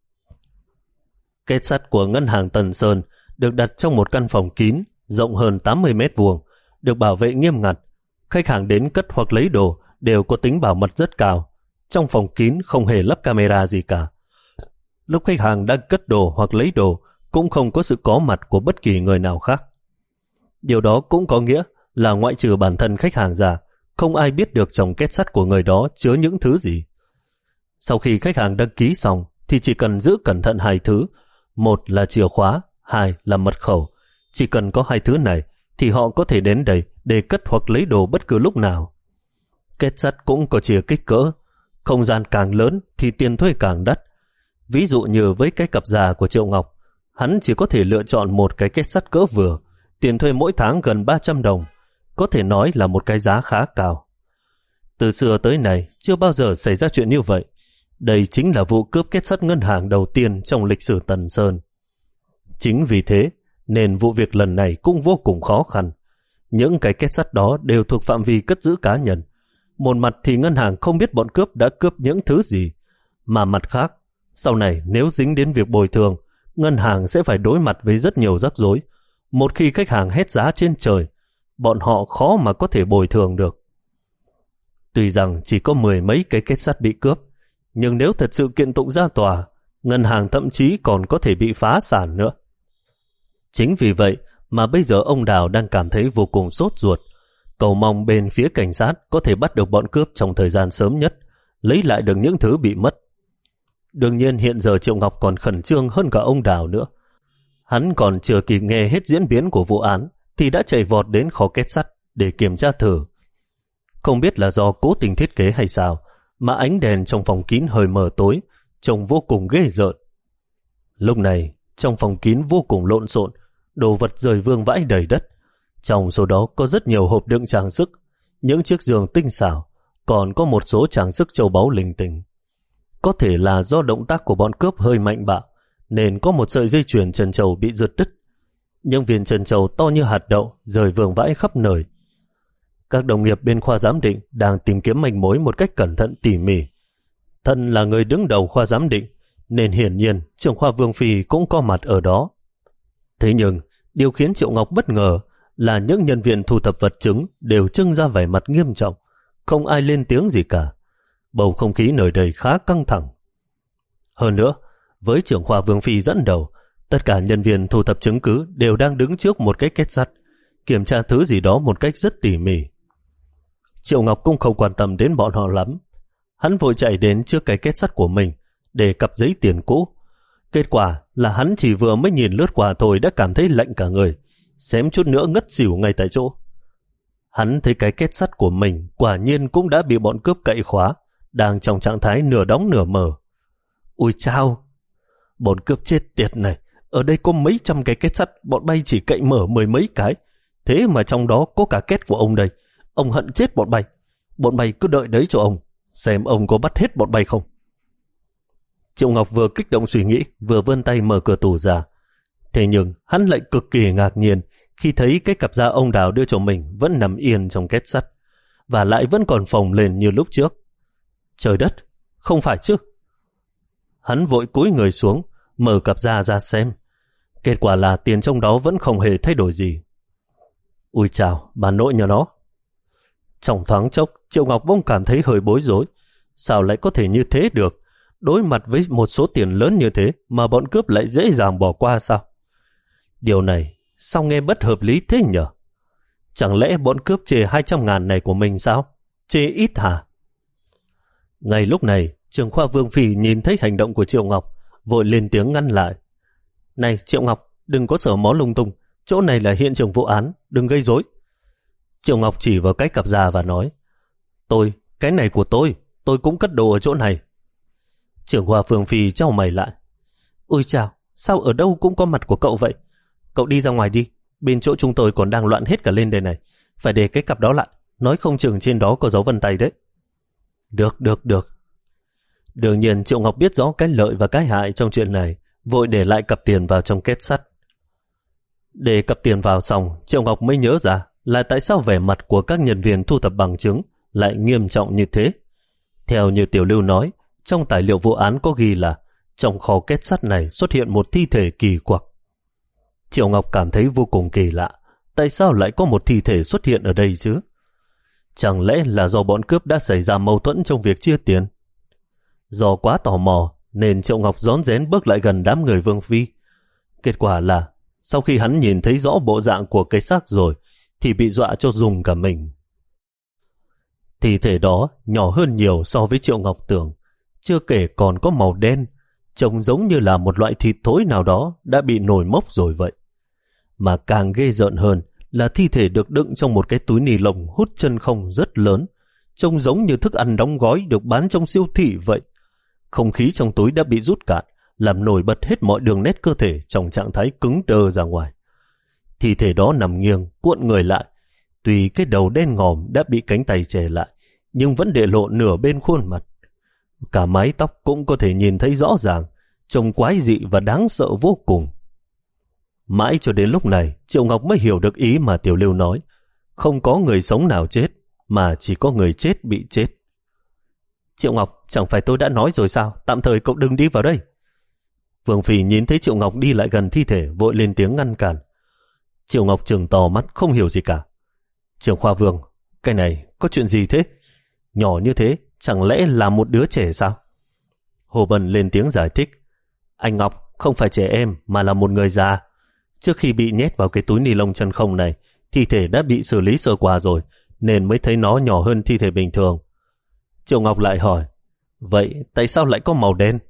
Kết sắt của ngân hàng Tần Sơn được đặt trong một căn phòng kín, rộng hơn tám mươi mét vuông, được bảo vệ nghiêm ngặt. Khách hàng đến cất hoặc lấy đồ đều có tính bảo mật rất cao. Trong phòng kín không hề lắp camera gì cả. Lúc khách hàng đang cất đồ hoặc lấy đồ cũng không có sự có mặt của bất kỳ người nào khác. Điều đó cũng có nghĩa là ngoại trừ bản thân khách hàng ra, không ai biết được trong két sắt của người đó chứa những thứ gì. Sau khi khách hàng đăng ký xong thì chỉ cần giữ cẩn thận hai thứ, một là chìa khóa, hai là mật khẩu. Chỉ cần có hai thứ này thì họ có thể đến đây để cất hoặc lấy đồ bất cứ lúc nào. Két sắt cũng có chia kích cỡ, không gian càng lớn thì tiền thuê càng đắt. Ví dụ như với cái cặp già của Triệu Ngọc, hắn chỉ có thể lựa chọn một cái két sắt cỡ vừa, tiền thuê mỗi tháng gần ba trăm đồng, có thể nói là một cái giá khá cao. Từ xưa tới nay chưa bao giờ xảy ra chuyện như vậy. Đây chính là vụ cướp két sắt ngân hàng đầu tiên trong lịch sử Tần Sơn. Chính vì thế nên vụ việc lần này cũng vô cùng khó khăn. Những cái két sắt đó đều thuộc phạm vi cất giữ cá nhân. Một mặt thì ngân hàng không biết bọn cướp đã cướp những thứ gì, mà mặt khác, sau này nếu dính đến việc bồi thường, ngân hàng sẽ phải đối mặt với rất nhiều rắc rối. Một khi khách hàng hét giá trên trời, bọn họ khó mà có thể bồi thường được. Tuy rằng chỉ có mười mấy cái két sắt bị cướp, nhưng nếu thật sự kiện tụng ra tòa, ngân hàng thậm chí còn có thể bị phá sản nữa. Chính vì vậy mà bây giờ ông Đào đang cảm thấy vô cùng sốt ruột, cầu mong bên phía cảnh sát có thể bắt được bọn cướp trong thời gian sớm nhất, lấy lại được những thứ bị mất. Đương nhiên hiện giờ Triệu Ngọc còn khẩn trương hơn cả ông Đào nữa. Hắn còn chưa kịp nghe hết diễn biến của vụ án thì đã chạy vọt đến kho két sắt để kiểm tra thử. Không biết là do cố tình thiết kế hay sao mà ánh đèn trong phòng kín hơi mờ tối, trông vô cùng ghê rợn. Lúc này trong phòng kín vô cùng lộn xộn, đồ vật rơi vương vãi đầy đất. Trong số đó có rất nhiều hộp đựng trang sức, những chiếc giường tinh xảo, còn có một số trang sức châu báu linh tinh. Có thể là do động tác của bọn cướp hơi mạnh bạo, nên có một sợi dây chuyền trân châu bị giật đứt. Những viên trân châu to như hạt đậu rơi vương vãi khắp nơi. Các đồng nghiệp bên khoa giám định đang tìm kiếm manh mối một cách cẩn thận tỉ mỉ. Thân là người đứng đầu khoa giám định, nên hiển nhiên trưởng khoa Vương Phi cũng có mặt ở đó. Thế nhưng, điều khiến Triệu Ngọc bất ngờ là những nhân viên thu thập vật chứng đều trưng ra vẻ mặt nghiêm trọng, không ai lên tiếng gì cả. Bầu không khí nơi đây khá căng thẳng. Hơn nữa, với trưởng khoa Vương Phi dẫn đầu, tất cả nhân viên thu thập chứng cứ đều đang đứng trước một cái két sắt, kiểm tra thứ gì đó một cách rất tỉ mỉ. Triệu Ngọc cũng không quan tâm đến bọn họ lắm. Hắn vội chạy đến trước cái két sắt của mình để cặp giấy tiền cũ. Kết quả là hắn chỉ vừa mới nhìn lướt qua thôi đã cảm thấy lạnh cả người, xém chút nữa ngất xỉu ngay tại chỗ. Hắn thấy cái két sắt của mình quả nhiên cũng đã bị bọn cướp cậy khóa, đang trong trạng thái nửa đóng nửa mở. Ôi chao! Bọn cướp chết tiệt này, ở đây có mấy trăm cái két sắt, bọn bay chỉ cậy mở mười mấy cái. Thế mà trong đó có cả két của ông đây. Ông hận chết bọn bay. Bọn bay cứ đợi đấy cho ông, xem ông có bắt hết bọn bay không. Triệu Ngọc vừa kích động suy nghĩ, vừa vươn tay mở cửa tủ ra. Thế nhưng hắn lại cực kỳ ngạc nhiên khi thấy cái cặp da ông Đào đưa cho mình vẫn nằm yên trong két sắt, và lại vẫn còn phồng lên như lúc trước. Trời đất, không phải chứ? Hắn vội cúi người xuống, mở cặp da ra xem. Kết quả là tiền trong đó vẫn không hề thay đổi gì. Ui chào, bà nội nhà nó. Trong thoáng chốc, Triệu Ngọc bỗng cảm thấy hơi bối rối. Sao lại có thể như thế được? Đối mặt với một số tiền lớn như thế mà bọn cướp lại dễ dàng bỏ qua sao? Điều này sao nghe bất hợp lý thế nhỉ? Chẳng lẽ bọn cướp chê hai trăm ngàn này của mình sao? Chê ít hả? Ngay lúc này, trưởng khoa Vương Phi nhìn thấy hành động của Triệu Ngọc, vội lên tiếng ngăn lại. Này Triệu Ngọc, đừng có sở mó lung tung, chỗ này là hiện trường vụ án, đừng gây rối. Triệu Ngọc chỉ vào cái cặp da và nói, tôi, cái này của tôi, tôi cũng cất đồ ở chỗ này. Trưởng khoa Vương Phi chau mày lại. Ôi chào, sao ở đâu cũng có mặt của cậu vậy? Cậu đi ra ngoài đi, bên chỗ chúng tôi còn đang loạn hết cả lên đây này. Phải để cái cặp đó lại, nói không chừng trên đó có dấu vân tay đấy. Được, được, được. Đương nhiên Triệu Ngọc biết rõ cái lợi và cái hại trong chuyện này, vội để lại cặp tiền vào trong két sắt. Để cặp tiền vào xong, Triệu Ngọc mới nhớ ra là tại sao vẻ mặt của các nhân viên thu thập bằng chứng lại nghiêm trọng như thế. Theo như Tiểu Lưu nói, trong tài liệu vụ án có ghi là trong kho két sắt này xuất hiện một thi thể kỳ quặc. Triệu Ngọc cảm thấy vô cùng kỳ lạ, tại sao lại có một thi thể xuất hiện ở đây chứ? Chẳng lẽ là do bọn cướp đã xảy ra mâu thuẫn trong việc chia tiền? Do quá tò mò nên Triệu Ngọc rón rén bước lại gần đám người Vương Phi. Kết quả là sau khi hắn nhìn thấy rõ bộ dạng của cái xác rồi thì bị dọa cho rùng cả mình. Thi thể đó nhỏ hơn nhiều so với Triệu Ngọc tưởng, chưa kể còn có màu đen, trông giống như là một loại thịt thối nào đó đã bị nổi mốc rồi vậy. Mà càng ghê rợn hơn là thi thể được đựng trong một cái túi ni lông hút chân không rất lớn, trông giống như thức ăn đóng gói được bán trong siêu thị vậy. Không khí trong túi đã bị rút cạn, làm nổi bật hết mọi đường nét cơ thể trong trạng thái cứng đơ ra ngoài. Thi thể đó nằm nghiêng, cuộn người lại. Tuy cái đầu đen ngòm đã bị cánh tay che lại, nhưng vẫn để lộ nửa bên khuôn mặt. Cả mái tóc cũng có thể nhìn thấy rõ ràng, trông quái dị và đáng sợ vô cùng. Mãi cho đến lúc này, Triệu Ngọc mới hiểu được ý mà Tiểu Lưu nói. Không có người sống nào chết, mà chỉ có người chết bị chết. Triệu Ngọc, chẳng phải tôi đã nói rồi sao, tạm thời cậu đừng đi vào đây. Vương Phi nhìn thấy Triệu Ngọc đi lại gần thi thể, vội lên tiếng ngăn cản. Triệu Ngọc trừng to mắt không hiểu gì cả. Trưởng khoa Vương, cái này có chuyện gì thế? Nhỏ như thế, chẳng lẽ là một đứa trẻ sao? Hồ Bân lên tiếng giải thích. Anh Ngọc không phải trẻ em mà là một người già. Trước khi bị nhét vào cái túi ni lông chân không này, thi thể đã bị xử lý sơ qua rồi, nên mới thấy nó nhỏ hơn thi thể bình thường. Triệu Ngọc lại hỏi, vậy tại sao lại có màu đen?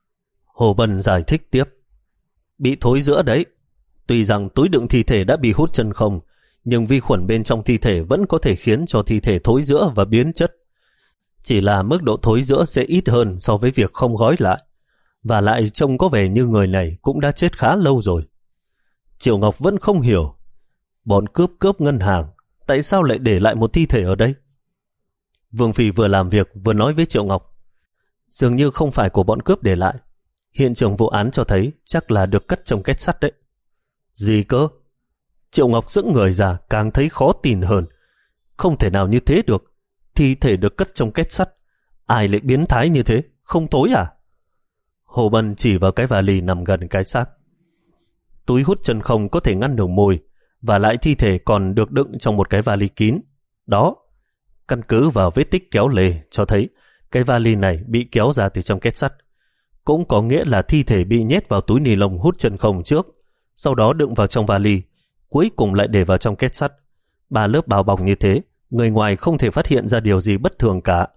Hồ Bân giải thích tiếp. Bị thối rữa đấy. Tuy rằng túi đựng thi thể đã bị hút chân không, nhưng vi khuẩn bên trong thi thể vẫn có thể khiến cho thi thể thối rữa và biến chất. Chỉ là mức độ thối rữa sẽ ít hơn so với việc không gói lại. Và lại trông có vẻ như người này cũng đã chết khá lâu rồi. Triệu Ngọc vẫn không hiểu. Bọn cướp cướp ngân hàng, tại sao lại để lại một thi thể ở đây? Vương Phi vừa làm việc vừa nói với Triệu Ngọc. Dường như không phải của bọn cướp để lại. Hiện trường vụ án cho thấy chắc là được cất trong két sắt đấy. Gì cơ? Triệu Ngọc sững người ra, càng thấy khó tin hơn. Không thể nào như thế được. Thi thể được cất trong két sắt. Ai lại biến thái như thế? Không tối à? Hồ Bân chỉ vào cái vali nằm gần cái xác. Túi hút chân không có thể ngăn được mùi, và lại thi thể còn được đựng trong một cái vali kín. Đó, căn cứ vào vết tích kéo lề cho thấy cái vali này bị kéo ra từ trong két sắt. Cũng có nghĩa là thi thể bị nhét vào túi ni lông hút chân không trước, sau đó đựng vào trong vali, cuối cùng lại để vào trong két sắt. Ba lớp bao bọc như thế, người ngoài không thể phát hiện ra điều gì bất thường cả.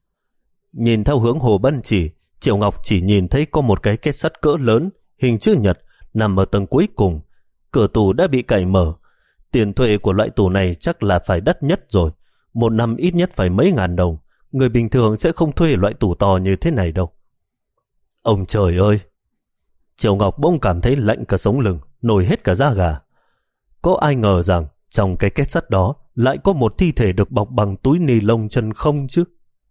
Nhìn theo hướng Hồ Bân chỉ, Triệu Ngọc chỉ nhìn thấy có một cái két sắt cỡ lớn, hình chữ nhật, nằm ở tầng cuối cùng. Cửa tủ đã bị cày mở. Tiền thuê của loại tủ này chắc là phải đắt nhất rồi. Một năm ít nhất phải mấy ngàn đồng. Người bình thường sẽ không thuê loại tủ to như thế này đâu. Ông trời ơi! Triệu Ngọc bỗng cảm thấy lạnh cả sống lưng, nổi hết cả da gà. Có ai ngờ rằng trong cái két sắt đó lại có một thi thể được bọc bằng túi ni lông chân không chứ?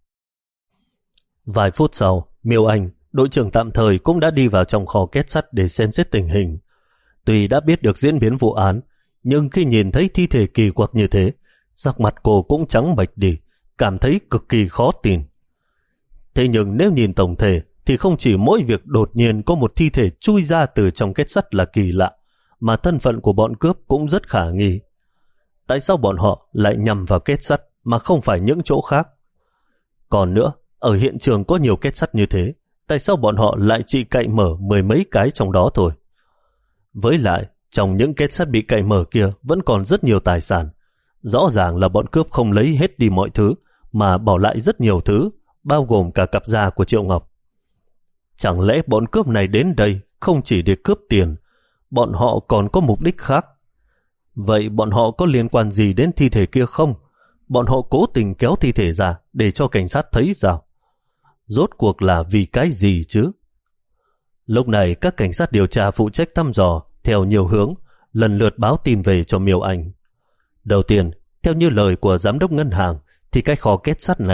Vài phút sau, Miêu Anh, đội trưởng tạm thời, cũng đã đi vào trong kho két sắt để xem xét tình hình. Tuy đã biết được diễn biến vụ án, nhưng khi nhìn thấy thi thể kỳ quặc như thế, sắc mặt cô cũng trắng bệch đi, cảm thấy cực kỳ khó tin. Thế nhưng nếu nhìn tổng thể, thì không chỉ mỗi việc đột nhiên có một thi thể chui ra từ trong két sắt là kỳ lạ, mà thân phận của bọn cướp cũng rất khả nghi. Tại sao bọn họ lại nhằm vào két sắt mà không phải những chỗ khác? Còn nữa, ở hiện trường có nhiều két sắt như thế, tại sao bọn họ lại chỉ cậy mở mười mấy cái trong đó thôi? Với lại, trong những két sắt bị cậy mở kia vẫn còn rất nhiều tài sản. Rõ ràng là bọn cướp không lấy hết đi mọi thứ, mà bỏ lại rất nhiều thứ, bao gồm cả cặp da của Triệu Ngọc. Chẳng lẽ bọn cướp này đến đây không chỉ để cướp tiền, bọn họ còn có mục đích khác? Vậy bọn họ có liên quan gì đến thi thể kia không? Bọn họ cố tình kéo thi thể ra để cho cảnh sát thấy sao? Rốt cuộc là vì cái gì chứ? Lúc này các cảnh sát điều tra phụ trách thăm dò theo nhiều hướng, lần lượt báo tin về cho Miêu Anh. Đầu tiên, theo như lời của giám đốc ngân hàng, thì cái kho két sắt này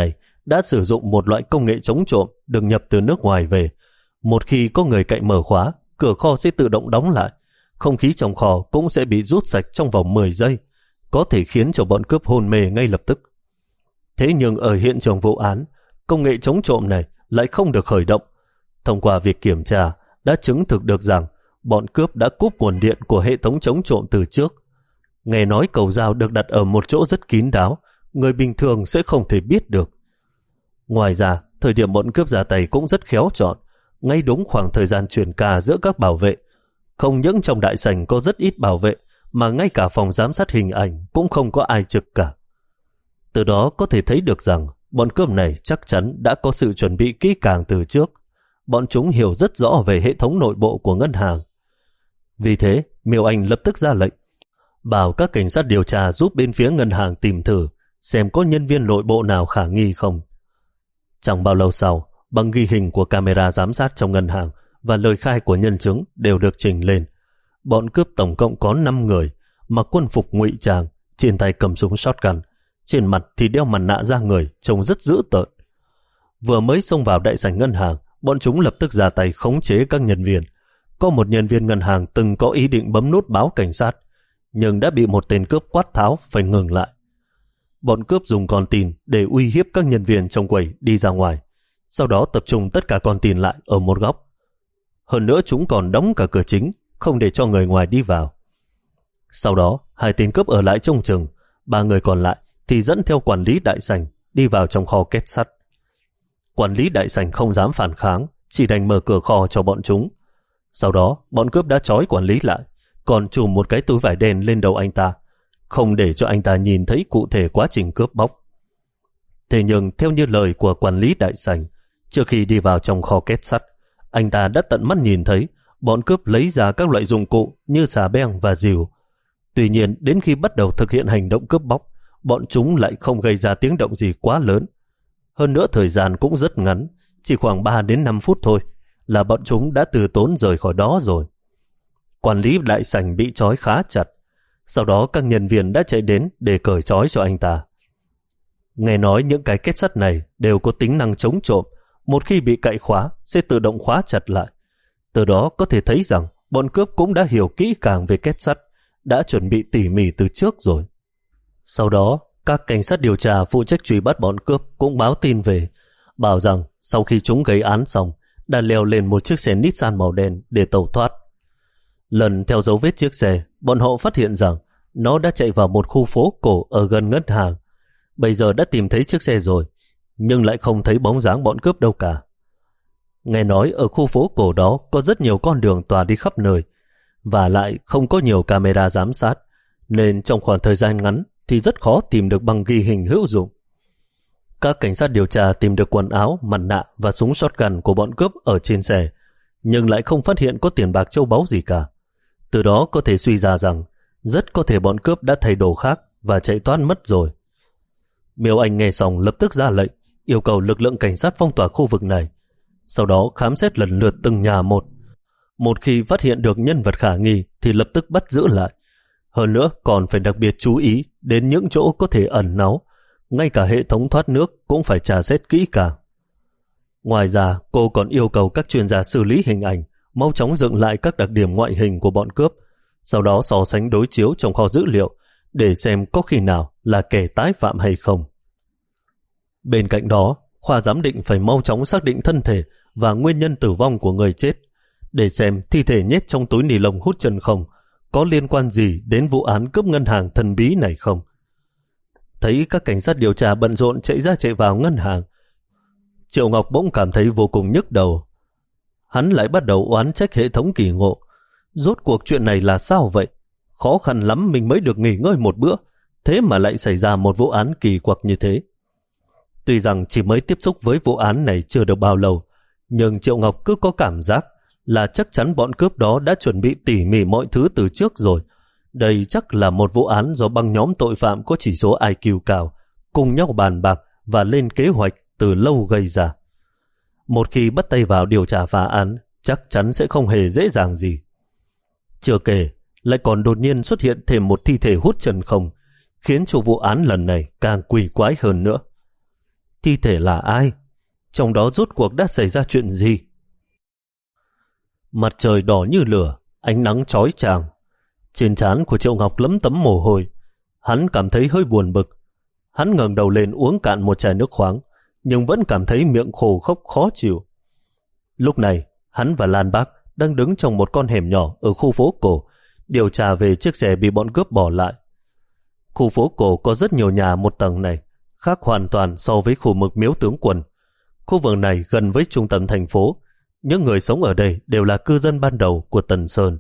đã sử dụng một loại công nghệ chống trộm được nhập từ nước ngoài về. Một khi có người cậy mở khóa, cửa kho sẽ tự động đóng lại. Không khí trong kho cũng sẽ bị rút sạch trong vòng mười giây, có thể khiến cho bọn cướp hôn mê ngay lập tức. Thế nhưng ở hiện trường vụ án, công nghệ chống trộm này lại không được khởi động. Thông qua việc kiểm tra, đã chứng thực được rằng bọn cướp đã cúp nguồn điện của hệ thống chống trộm từ trước. Nghe nói cầu dao được đặt ở một chỗ rất kín đáo, người bình thường sẽ không thể biết được. Ngoài ra, thời điểm bọn cướp ra tay cũng rất khéo chọn, ngay đúng khoảng thời gian chuyển ca giữa các bảo vệ. Không những trong đại sảnh có rất ít bảo vệ, mà ngay cả phòng giám sát hình ảnh cũng không có ai trực cả. Từ đó có thể thấy được rằng bọn cướp này chắc chắn đã có sự chuẩn bị kỹ càng từ trước. Bọn chúng hiểu rất rõ về hệ thống nội bộ của ngân hàng. Vì thế, Miêu Anh lập tức ra lệnh, bảo các cảnh sát điều tra giúp bên phía ngân hàng tìm thử, xem có nhân viên nội bộ nào khả nghi không. Chẳng bao lâu sau, bằng ghi hình của camera giám sát trong ngân hàng và lời khai của nhân chứng đều được trình lên. Bọn cướp tổng cộng có năm người, mặc quân phục ngụy trang, trên tay cầm súng shotgun, trên mặt thì đeo mặt nạ da người, trông rất dữ tợn. Vừa mới xông vào đại sảnh ngân hàng, bọn chúng lập tức ra tay khống chế các nhân viên. Có một nhân viên ngân hàng từng có ý định bấm nút báo cảnh sát, nhưng đã bị một tên cướp quát tháo phải ngừng lại. Bọn cướp dùng con tin để uy hiếp các nhân viên trong quầy đi ra ngoài, sau đó tập trung tất cả con tin lại ở một góc. Hơn nữa chúng còn đóng cả cửa chính, không để cho người ngoài đi vào. Sau đó, hai tên cướp ở lại trông chừng, ba người còn lại thì dẫn theo quản lý đại sảnh đi vào trong kho kết sắt. Quản lý đại sảnh không dám phản kháng, chỉ đành mở cửa kho cho bọn chúng. Sau đó, bọn cướp đã trói quản lý lại, còn trùm một cái túi vải đen lên đầu anh ta, không để cho anh ta nhìn thấy cụ thể quá trình cướp bóc. Thế nhưng, theo như lời của quản lý đại sảnh, trước khi đi vào trong kho kết sắt, anh ta đã tận mắt nhìn thấy bọn cướp lấy ra các loại dụng cụ như xà beng và rìu. Tuy nhiên, đến khi bắt đầu thực hiện hành động cướp bóc, bọn chúng lại không gây ra tiếng động gì quá lớn. Hơn nữa thời gian cũng rất ngắn, chỉ khoảng ba đến năm phút thôi, là bọn chúng đã từ tốn rời khỏi đó rồi. Quản lý đại sảnh bị trói khá chặt, sau đó các nhân viên đã chạy đến để cởi trói cho anh ta. Nghe nói những cái kết sắt này đều có tính năng chống trộm, một khi bị cạy khóa sẽ tự động khóa chặt lại. Từ đó có thể thấy rằng bọn cướp cũng đã hiểu kỹ càng về kết sắt, đã chuẩn bị tỉ mỉ từ trước rồi. Sau đó, các cảnh sát điều tra phụ trách truy bắt bọn cướp cũng báo tin về, bảo rằng sau khi chúng gây án xong, đã leo lên một chiếc xe Nissan màu đen để tẩu thoát. Lần theo dấu vết chiếc xe, bọn họ phát hiện rằng nó đã chạy vào một khu phố cổ ở gần ngân hàng. Bây giờ đã tìm thấy chiếc xe rồi, nhưng lại không thấy bóng dáng bọn cướp đâu cả. Nghe nói ở khu phố cổ đó có rất nhiều con đường tỏa đi khắp nơi, và lại không có nhiều camera giám sát, nên trong khoảng thời gian ngắn thì rất khó tìm được băng ghi hình hữu dụng. Các cảnh sát điều tra tìm được quần áo, mặt nạ và súng shotgun của bọn cướp ở trên xe, nhưng lại không phát hiện có tiền bạc châu báu gì cả. Từ đó có thể suy ra rằng rất có thể bọn cướp đã thay đồ khác và chạy thoát mất rồi. Miêu Anh nghe xong lập tức ra lệnh, yêu cầu lực lượng cảnh sát phong tỏa khu vực này, sau đó khám xét lần lượt từng nhà một. Một khi phát hiện được nhân vật khả nghi thì lập tức bắt giữ lại. Hơn nữa còn phải đặc biệt chú ý đến những chỗ có thể ẩn náu, ngay cả hệ thống thoát nước cũng phải tra xét kỹ càng. Ngoài ra, cô còn yêu cầu các chuyên gia xử lý hình ảnh mau chóng dựng lại các đặc điểm ngoại hình của bọn cướp, sau đó so sánh đối chiếu trong kho dữ liệu để xem có khi nào là kẻ tái phạm hay không. Bên cạnh đó, khoa giám định phải mau chóng xác định thân thể và nguyên nhân tử vong của người chết, để xem thi thể nhét trong túi ni lông hút chân không có liên quan gì đến vụ án cướp ngân hàng thần bí này không. Thấy các cảnh sát điều tra bận rộn chạy ra chạy vào ngân hàng, Triệu Ngọc bỗng cảm thấy vô cùng nhức đầu. Hắn lại bắt đầu oán trách hệ thống kỳ ngộ. Rốt cuộc chuyện này là sao vậy? Khó khăn lắm mình mới được nghỉ ngơi một bữa, thế mà lại xảy ra một vụ án kỳ quặc như thế. Tuy rằng chỉ mới tiếp xúc với vụ án này chưa được bao lâu, nhưng Triệu Ngọc cứ có cảm giác là chắc chắn bọn cướp đó đã chuẩn bị tỉ mỉ mọi thứ từ trước rồi. Đây chắc là một vụ án do băng nhóm tội phạm có chỉ số i kiu cao, cùng nhau bàn bạc và lên kế hoạch từ lâu gây ra. Một khi bắt tay vào điều tra phá án, chắc chắn sẽ không hề dễ dàng gì. Chưa kể, lại còn đột nhiên xuất hiện thêm một thi thể hút chân không, khiến cho vụ án lần này càng quỷ quái hơn nữa. Thi thể là ai? Trong đó rốt cuộc đã xảy ra chuyện gì? Mặt trời đỏ như lửa, ánh nắng chói chang. Trên trán của Triệu Ngọc lấm tấm mồ hôi. Hắn cảm thấy hơi buồn bực. Hắn ngẩng đầu lên uống cạn một chai nước khoáng, nhưng vẫn cảm thấy miệng khô khốc khó chịu. Lúc này, hắn và Lan Bác đang đứng trong một con hẻm nhỏ ở khu phố cổ, điều tra về chiếc xe bị bọn cướp bỏ lại. Khu phố cổ có rất nhiều nhà một tầng này, khác hoàn toàn so với khu vực Miếu Tướng Quân. Khu vực này gần với trung tâm thành phố. Những người sống ở đây đều là cư dân ban đầu của Tần Sơn.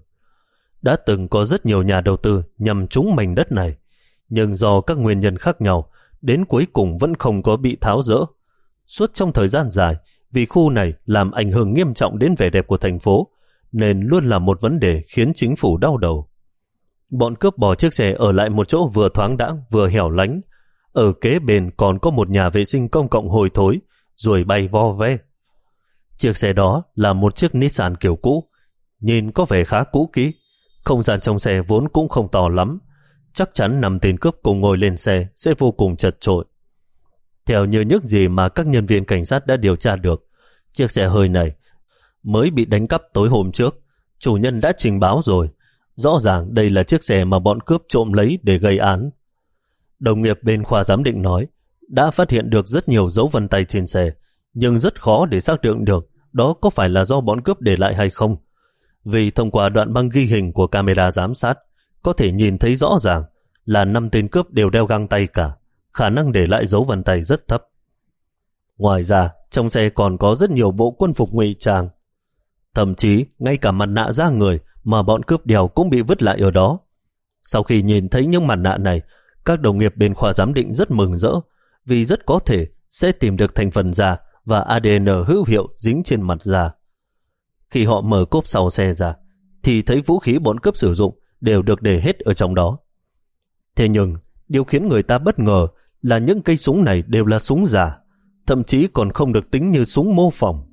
Đã từng có rất nhiều nhà đầu tư nhằm trúng mảnh đất này, nhưng do các nguyên nhân khác nhau, đến cuối cùng vẫn không có bị tháo dỡ. Suốt trong thời gian dài, vì khu này làm ảnh hưởng nghiêm trọng đến vẻ đẹp của thành phố, nên luôn là một vấn đề khiến chính phủ đau đầu. Bọn cướp bỏ chiếc xe ở lại một chỗ vừa thoáng đãng vừa hẻo lánh. Ở kế bên còn có một nhà vệ sinh công cộng hôi thối, rồi bay vo ve. Chiếc xe đó là một chiếc Nissan kiểu cũ, nhìn có vẻ khá cũ kỹ. Không gian trong xe vốn cũng không to lắm, chắc chắn năm tên cướp cùng ngồi lên xe sẽ vô cùng chật chội. Theo như những gì mà các nhân viên cảnh sát đã điều tra được, chiếc xe hơi này mới bị đánh cắp tối hôm trước. Chủ nhân đã trình báo rồi. Rõ ràng đây là chiếc xe mà bọn cướp trộm lấy để gây án. Đồng nghiệp bên khoa giám định nói đã phát hiện được rất nhiều dấu vân tay trên xe, nhưng rất khó để xác định được đó có phải là do bọn cướp để lại hay không. Vì thông qua đoạn băng ghi hình của camera giám sát, có thể nhìn thấy rõ ràng là năm tên cướp đều đeo găng tay cả, khả năng để lại dấu vân tay rất thấp. Ngoài ra, trong xe còn có rất nhiều bộ quân phục ngụy trang. Thậm chí, ngay cả mặt nạ da người mà bọn cướp đeo cũng bị vứt lại ở đó. Sau khi nhìn thấy những mặt nạ này, các đồng nghiệp bên khoa giám định rất mừng rỡ, vì rất có thể sẽ tìm được thành phần da và a đê en hữu hiệu dính trên mặt da. Khi họ mở cốp sau xe ra, thì thấy vũ khí bọn cướp sử dụng đều được để hết ở trong đó. Thế nhưng, điều khiến người ta bất ngờ là những cây súng này đều là súng giả, thậm chí còn không được tính như súng mô phỏng.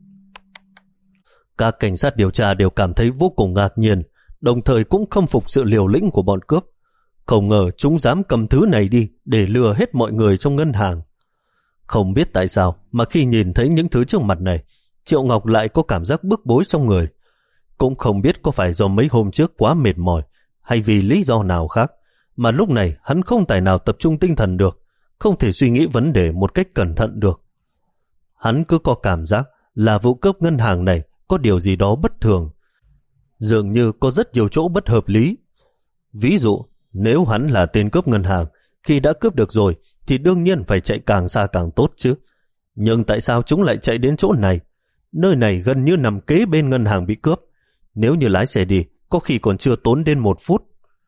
Các cảnh sát điều tra đều cảm thấy vô cùng ngạc nhiên, đồng thời cũng khâm phục sự liều lĩnh của bọn cướp. Không ngờ chúng dám cầm thứ này đi để lừa hết mọi người trong ngân hàng. Không biết tại sao mà khi nhìn thấy những thứ trước mặt này, Triệu Ngọc lại có cảm giác bức bối trong người. Cũng không biết có phải do mấy hôm trước quá mệt mỏi hay vì lý do nào khác, mà lúc này hắn không tài nào tập trung tinh thần được, không thể suy nghĩ vấn đề một cách cẩn thận được. Hắn cứ có cảm giác là vụ cướp ngân hàng này có điều gì đó bất thường. Dường như có rất nhiều chỗ bất hợp lý. Ví dụ, nếu hắn là tên cướp ngân hàng, khi đã cướp được rồi thì đương nhiên phải chạy càng xa càng tốt chứ. Nhưng tại sao chúng lại chạy đến chỗ này? Nơi này gần như nằm kế bên ngân hàng bị cướp. Nếu như lái xe đi, có khi còn chưa tốn đến một phút.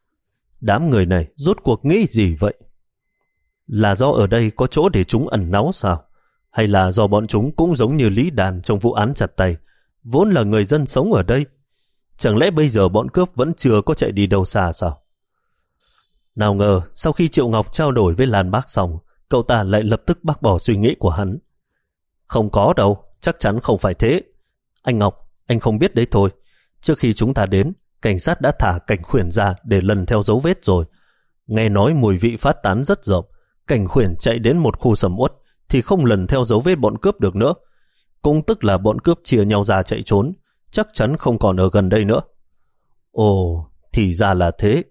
Đám người này rốt cuộc nghĩ gì vậy? Là do ở đây có chỗ để chúng ẩn náu sao? Hay là do bọn chúng cũng giống như Lý Đàn trong vụ án chặt tay, vốn là người dân sống ở đây? Chẳng lẽ bây giờ bọn cướp vẫn chưa có chạy đi đâu xa sao? Nào ngờ, sau khi Triệu Ngọc trao đổi với Lan Bác xong, cậu ta lại lập tức bác bỏ suy nghĩ của hắn. Không có đâu, chắc chắn không phải thế. Anh Ngọc, anh không biết đấy thôi. Trước khi chúng ta đến, cảnh sát đã thả Cảnh Khuyển ra để lần theo dấu vết rồi. Nghe nói mùi vị phát tán rất rộng. Cảnh Khuyển chạy đến một khu sầm uất thì không lần theo dấu vết bọn cướp được nữa. Cũng tức là bọn cướp chia nhau ra chạy trốn, chắc chắn không còn ở gần đây nữa. Ồ, thì ra là thế.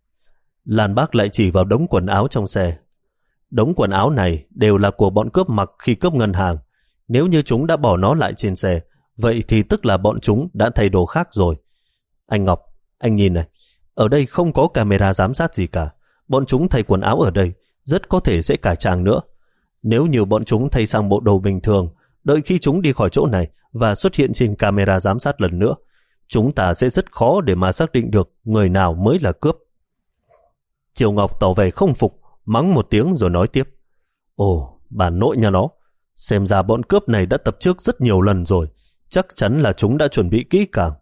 Lan Bác lại chỉ vào đống quần áo trong xe. Đống quần áo này đều là của bọn cướp mặc khi cướp ngân hàng. Nếu như chúng đã bỏ nó lại trên xe, vậy thì tức là bọn chúng đã thay đồ khác rồi. Anh Ngọc, anh nhìn này, ở đây không có camera giám sát gì cả. Bọn chúng thay quần áo ở đây rất có thể sẽ cải trang nữa. Nếu như bọn chúng thay sang bộ đồ bình thường, đợi khi chúng đi khỏi chỗ này và xuất hiện trên camera giám sát lần nữa, chúng ta sẽ rất khó để mà xác định được người nào mới là cướp. Triều Ngọc tỏ vẻ không phục, mắng một tiếng rồi nói tiếp. Ồ, bà nội nhà nó, xem ra bọn cướp này đã tập trước rất nhiều lần rồi, chắc chắn là chúng đã chuẩn bị kỹ càng.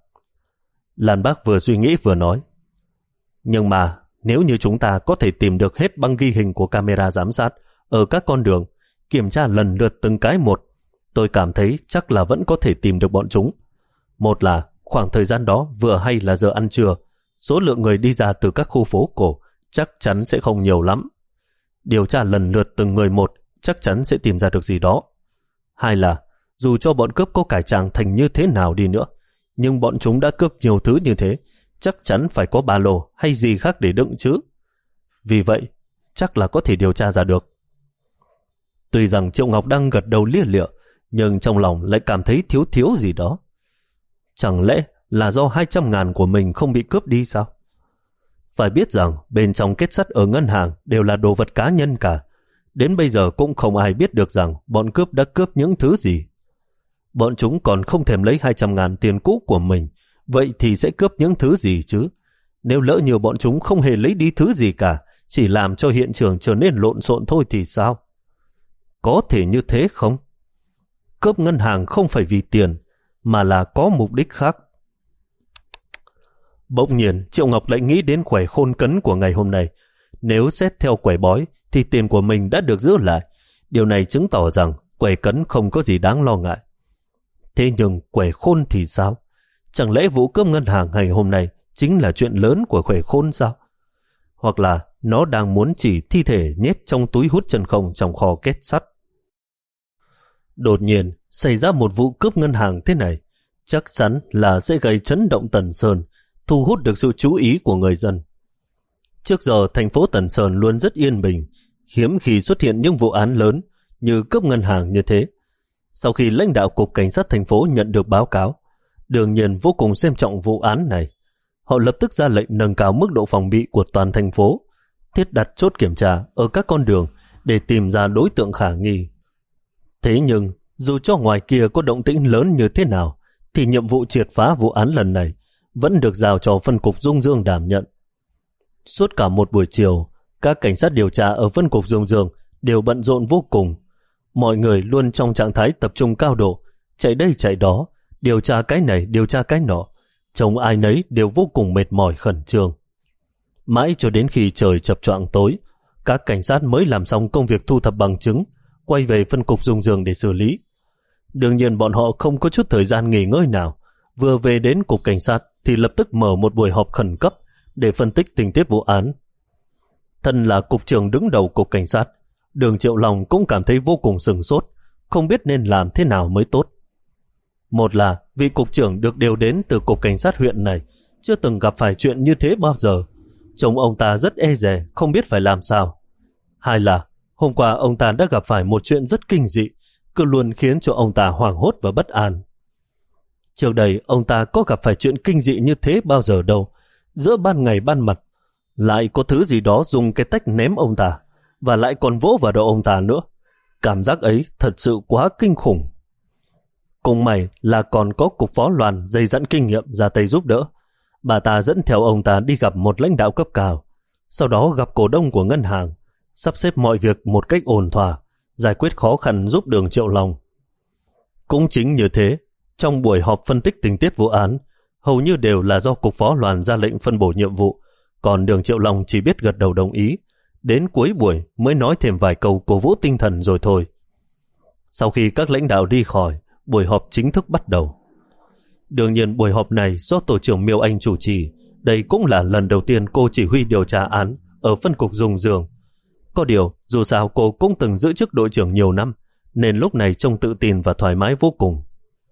Lan Bác vừa suy nghĩ vừa nói. Nhưng mà, nếu như chúng ta có thể tìm được hết băng ghi hình của camera giám sát ở các con đường, kiểm tra lần lượt từng cái một, tôi cảm thấy chắc là vẫn có thể tìm được bọn chúng. Một là khoảng thời gian đó vừa hay là giờ ăn trưa, số lượng người đi ra từ các khu phố cổ chắc chắn sẽ không nhiều lắm. Điều tra lần lượt từng người một chắc chắc chắn sẽ tìm ra được gì đó. Hai là, dù cho bọn cướp có cải trang thành như thế nào đi nữa, nhưng bọn chúng đã cướp nhiều thứ như thế, chắc chắn phải có ba lô hay gì khác để đựng chứ. Vì vậy, chắc là có thể điều tra ra được. Tuy rằng Triệu Ngọc đang gật đầu lia lịa, nhưng trong lòng lại cảm thấy thiếu thiếu gì đó. Chẳng lẽ là do hai trăm ngàn của mình không bị cướp đi sao? Phải biết rằng bên trong kết sắt ở ngân hàng đều là đồ vật cá nhân cả. Đến bây giờ cũng không ai biết được rằng bọn cướp đã cướp những thứ gì. Bọn chúng còn không thèm lấy hai trăm ngàn tiền cũ của mình, vậy thì sẽ cướp những thứ gì chứ? Nếu lỡ như bọn chúng không hề lấy đi thứ gì cả, chỉ làm cho hiện trường trở nên lộn xộn thôi thì sao? Có thể như thế không? Cướp ngân hàng không phải vì tiền, mà là có mục đích khác. Bỗng nhiên, Triệu Ngọc lại nghĩ đến quẻ khôn cấn của ngày hôm nay. Nếu xét theo quẻ bói, thì tiền của mình đã được giữ lại. Điều này chứng tỏ rằng quẻ cấn không có gì đáng lo ngại. Thế nhưng quẻ khôn thì sao? Chẳng lẽ vụ cướp ngân hàng ngày hôm nay chính là chuyện lớn của quẻ khôn sao? Hoặc là nó đang muốn chỉ thi thể nhét trong túi hút chân không trong kho kết sắt? Đột nhiên xảy ra một vụ cướp ngân hàng thế này, chắc chắn là sẽ gây chấn động Tần Sơn, thu hút được sự chú ý của người dân. Trước giờ thành phố Tần Sơn luôn rất yên bình, hiếm khi xuất hiện những vụ án lớn như cướp ngân hàng như thế. Sau khi lãnh đạo cục cảnh sát thành phố nhận được báo cáo, đương nhiên vô cùng xem trọng vụ án này. Họ lập tức ra lệnh nâng cao mức độ phòng bị của toàn thành phố, thiết đặt chốt kiểm tra ở các con đường để tìm ra đối tượng khả nghi. Thế nhưng, dù cho ngoài kia có động tĩnh lớn như thế nào, thì nhiệm vụ triệt phá vụ án lần này vẫn được giao cho phân cục Dung Dương đảm nhận. Suốt cả một buổi chiều, các cảnh sát điều tra ở phân cục Dung Dương đều bận rộn vô cùng. Mọi người luôn trong trạng thái tập trung cao độ, chạy đây chạy đó, điều tra cái này, điều tra cái nọ. Trông ai nấy đều vô cùng mệt mỏi khẩn trương. Mãi cho đến khi trời chập choạng tối, các cảnh sát mới làm xong công việc thu thập bằng chứng, quay về phân cục Dung Dương để xử lý. Đương nhiên bọn họ không có chút thời gian nghỉ ngơi nào. Vừa về đến cục cảnh sát thì lập tức mở một buổi họp khẩn cấp để phân tích tình tiết vụ án. Thân là cục trưởng đứng đầu cục cảnh sát, Đường Triệu Long cũng cảm thấy vô cùng sửng sốt, không biết nên làm thế nào mới tốt. Một là vị cục trưởng được điều đến từ cục cảnh sát huyện này chưa từng gặp phải chuyện như thế bao giờ, trông ông ta rất e dè, không biết phải làm sao. Hai là hôm qua ông ta đã gặp phải một chuyện rất kinh dị, cứ luôn khiến cho ông ta hoảng hốt và bất an. Trước đây ông ta có gặp phải chuyện kinh dị như thế bao giờ đâu. Giữa ban ngày ban mặt lại có thứ gì đó dùng cái tách ném ông ta, và lại còn vỗ vào đầu ông ta nữa. Cảm giác ấy thật sự quá kinh khủng. Cùng mày là còn có cục phó Loan dày dặn kinh nghiệm ra tay giúp đỡ. Bà ta dẫn theo ông ta đi gặp một lãnh đạo cấp cao, sau đó gặp cổ đông của ngân hàng, sắp xếp mọi việc một cách ổn thỏa, giải quyết khó khăn giúp Đường Triệu Long. Cũng chính như thế, trong buổi họp phân tích tình tiết vụ án, hầu như đều là do cục phó Loan ra lệnh phân bổ nhiệm vụ, còn Đường Triệu Long chỉ biết gật đầu đồng ý, đến cuối buổi mới nói thêm vài câu cổ vũ tinh thần rồi thôi. Sau khi các lãnh đạo đi khỏi, buổi họp chính thức bắt đầu. Đương nhiên buổi họp này do tổ trưởng Miêu Anh chủ trì, đây cũng là lần đầu tiên cô chỉ huy điều tra án ở phân cục Dung Dương. Có điều, dù sao cô cũng từng giữ chức đội trưởng nhiều năm, nên lúc này trông tự tin và thoải mái vô cùng.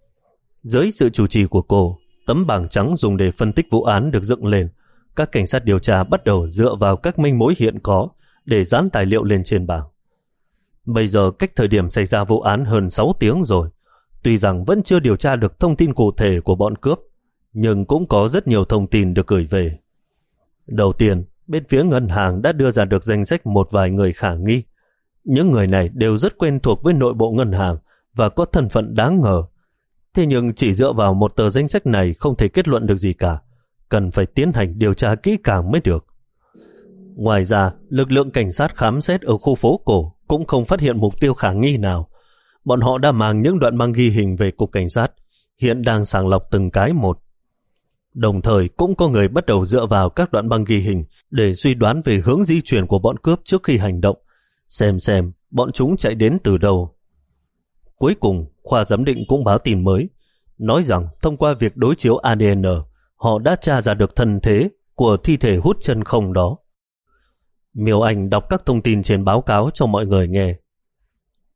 Dưới sự chủ trì của cô, tấm bảng trắng dùng để phân tích vụ án được dựng lên. Các cảnh sát điều tra bắt đầu dựa vào các manh mối hiện có để dán tài liệu lên trên bảng. Bây giờ cách thời điểm xảy ra vụ án hơn sáu tiếng rồi. Tuy rằng vẫn chưa điều tra được thông tin cụ thể của bọn cướp, nhưng cũng có rất nhiều thông tin được gửi về. Đầu tiên, bên phía ngân hàng đã đưa ra được danh sách một vài người khả nghi. Những người này đều rất quen thuộc với nội bộ ngân hàng và có thân phận đáng ngờ. Thế nhưng chỉ dựa vào một tờ danh sách này không thể kết luận được gì cả, cần phải tiến hành điều tra kỹ càng mới được. Ngoài ra, lực lượng cảnh sát khám xét ở khu phố cổ cũng không phát hiện mục tiêu khả nghi nào. Bọn họ đã mang những đoạn băng ghi hình về cục cảnh sát, hiện đang sàng lọc từng cái một. Đồng thời cũng có người bắt đầu dựa vào các đoạn băng ghi hình để suy đoán về hướng di chuyển của bọn cướp trước khi hành động, xem xem bọn chúng chạy đến từ đâu. Cuối cùng, khoa giám định cũng báo tin mới, nói rằng thông qua việc đối chiếu a đê en, họ đã tra ra được thân thế của thi thể hút chân không đó. Miêu Anh đọc các thông tin trên báo cáo cho mọi người nghe.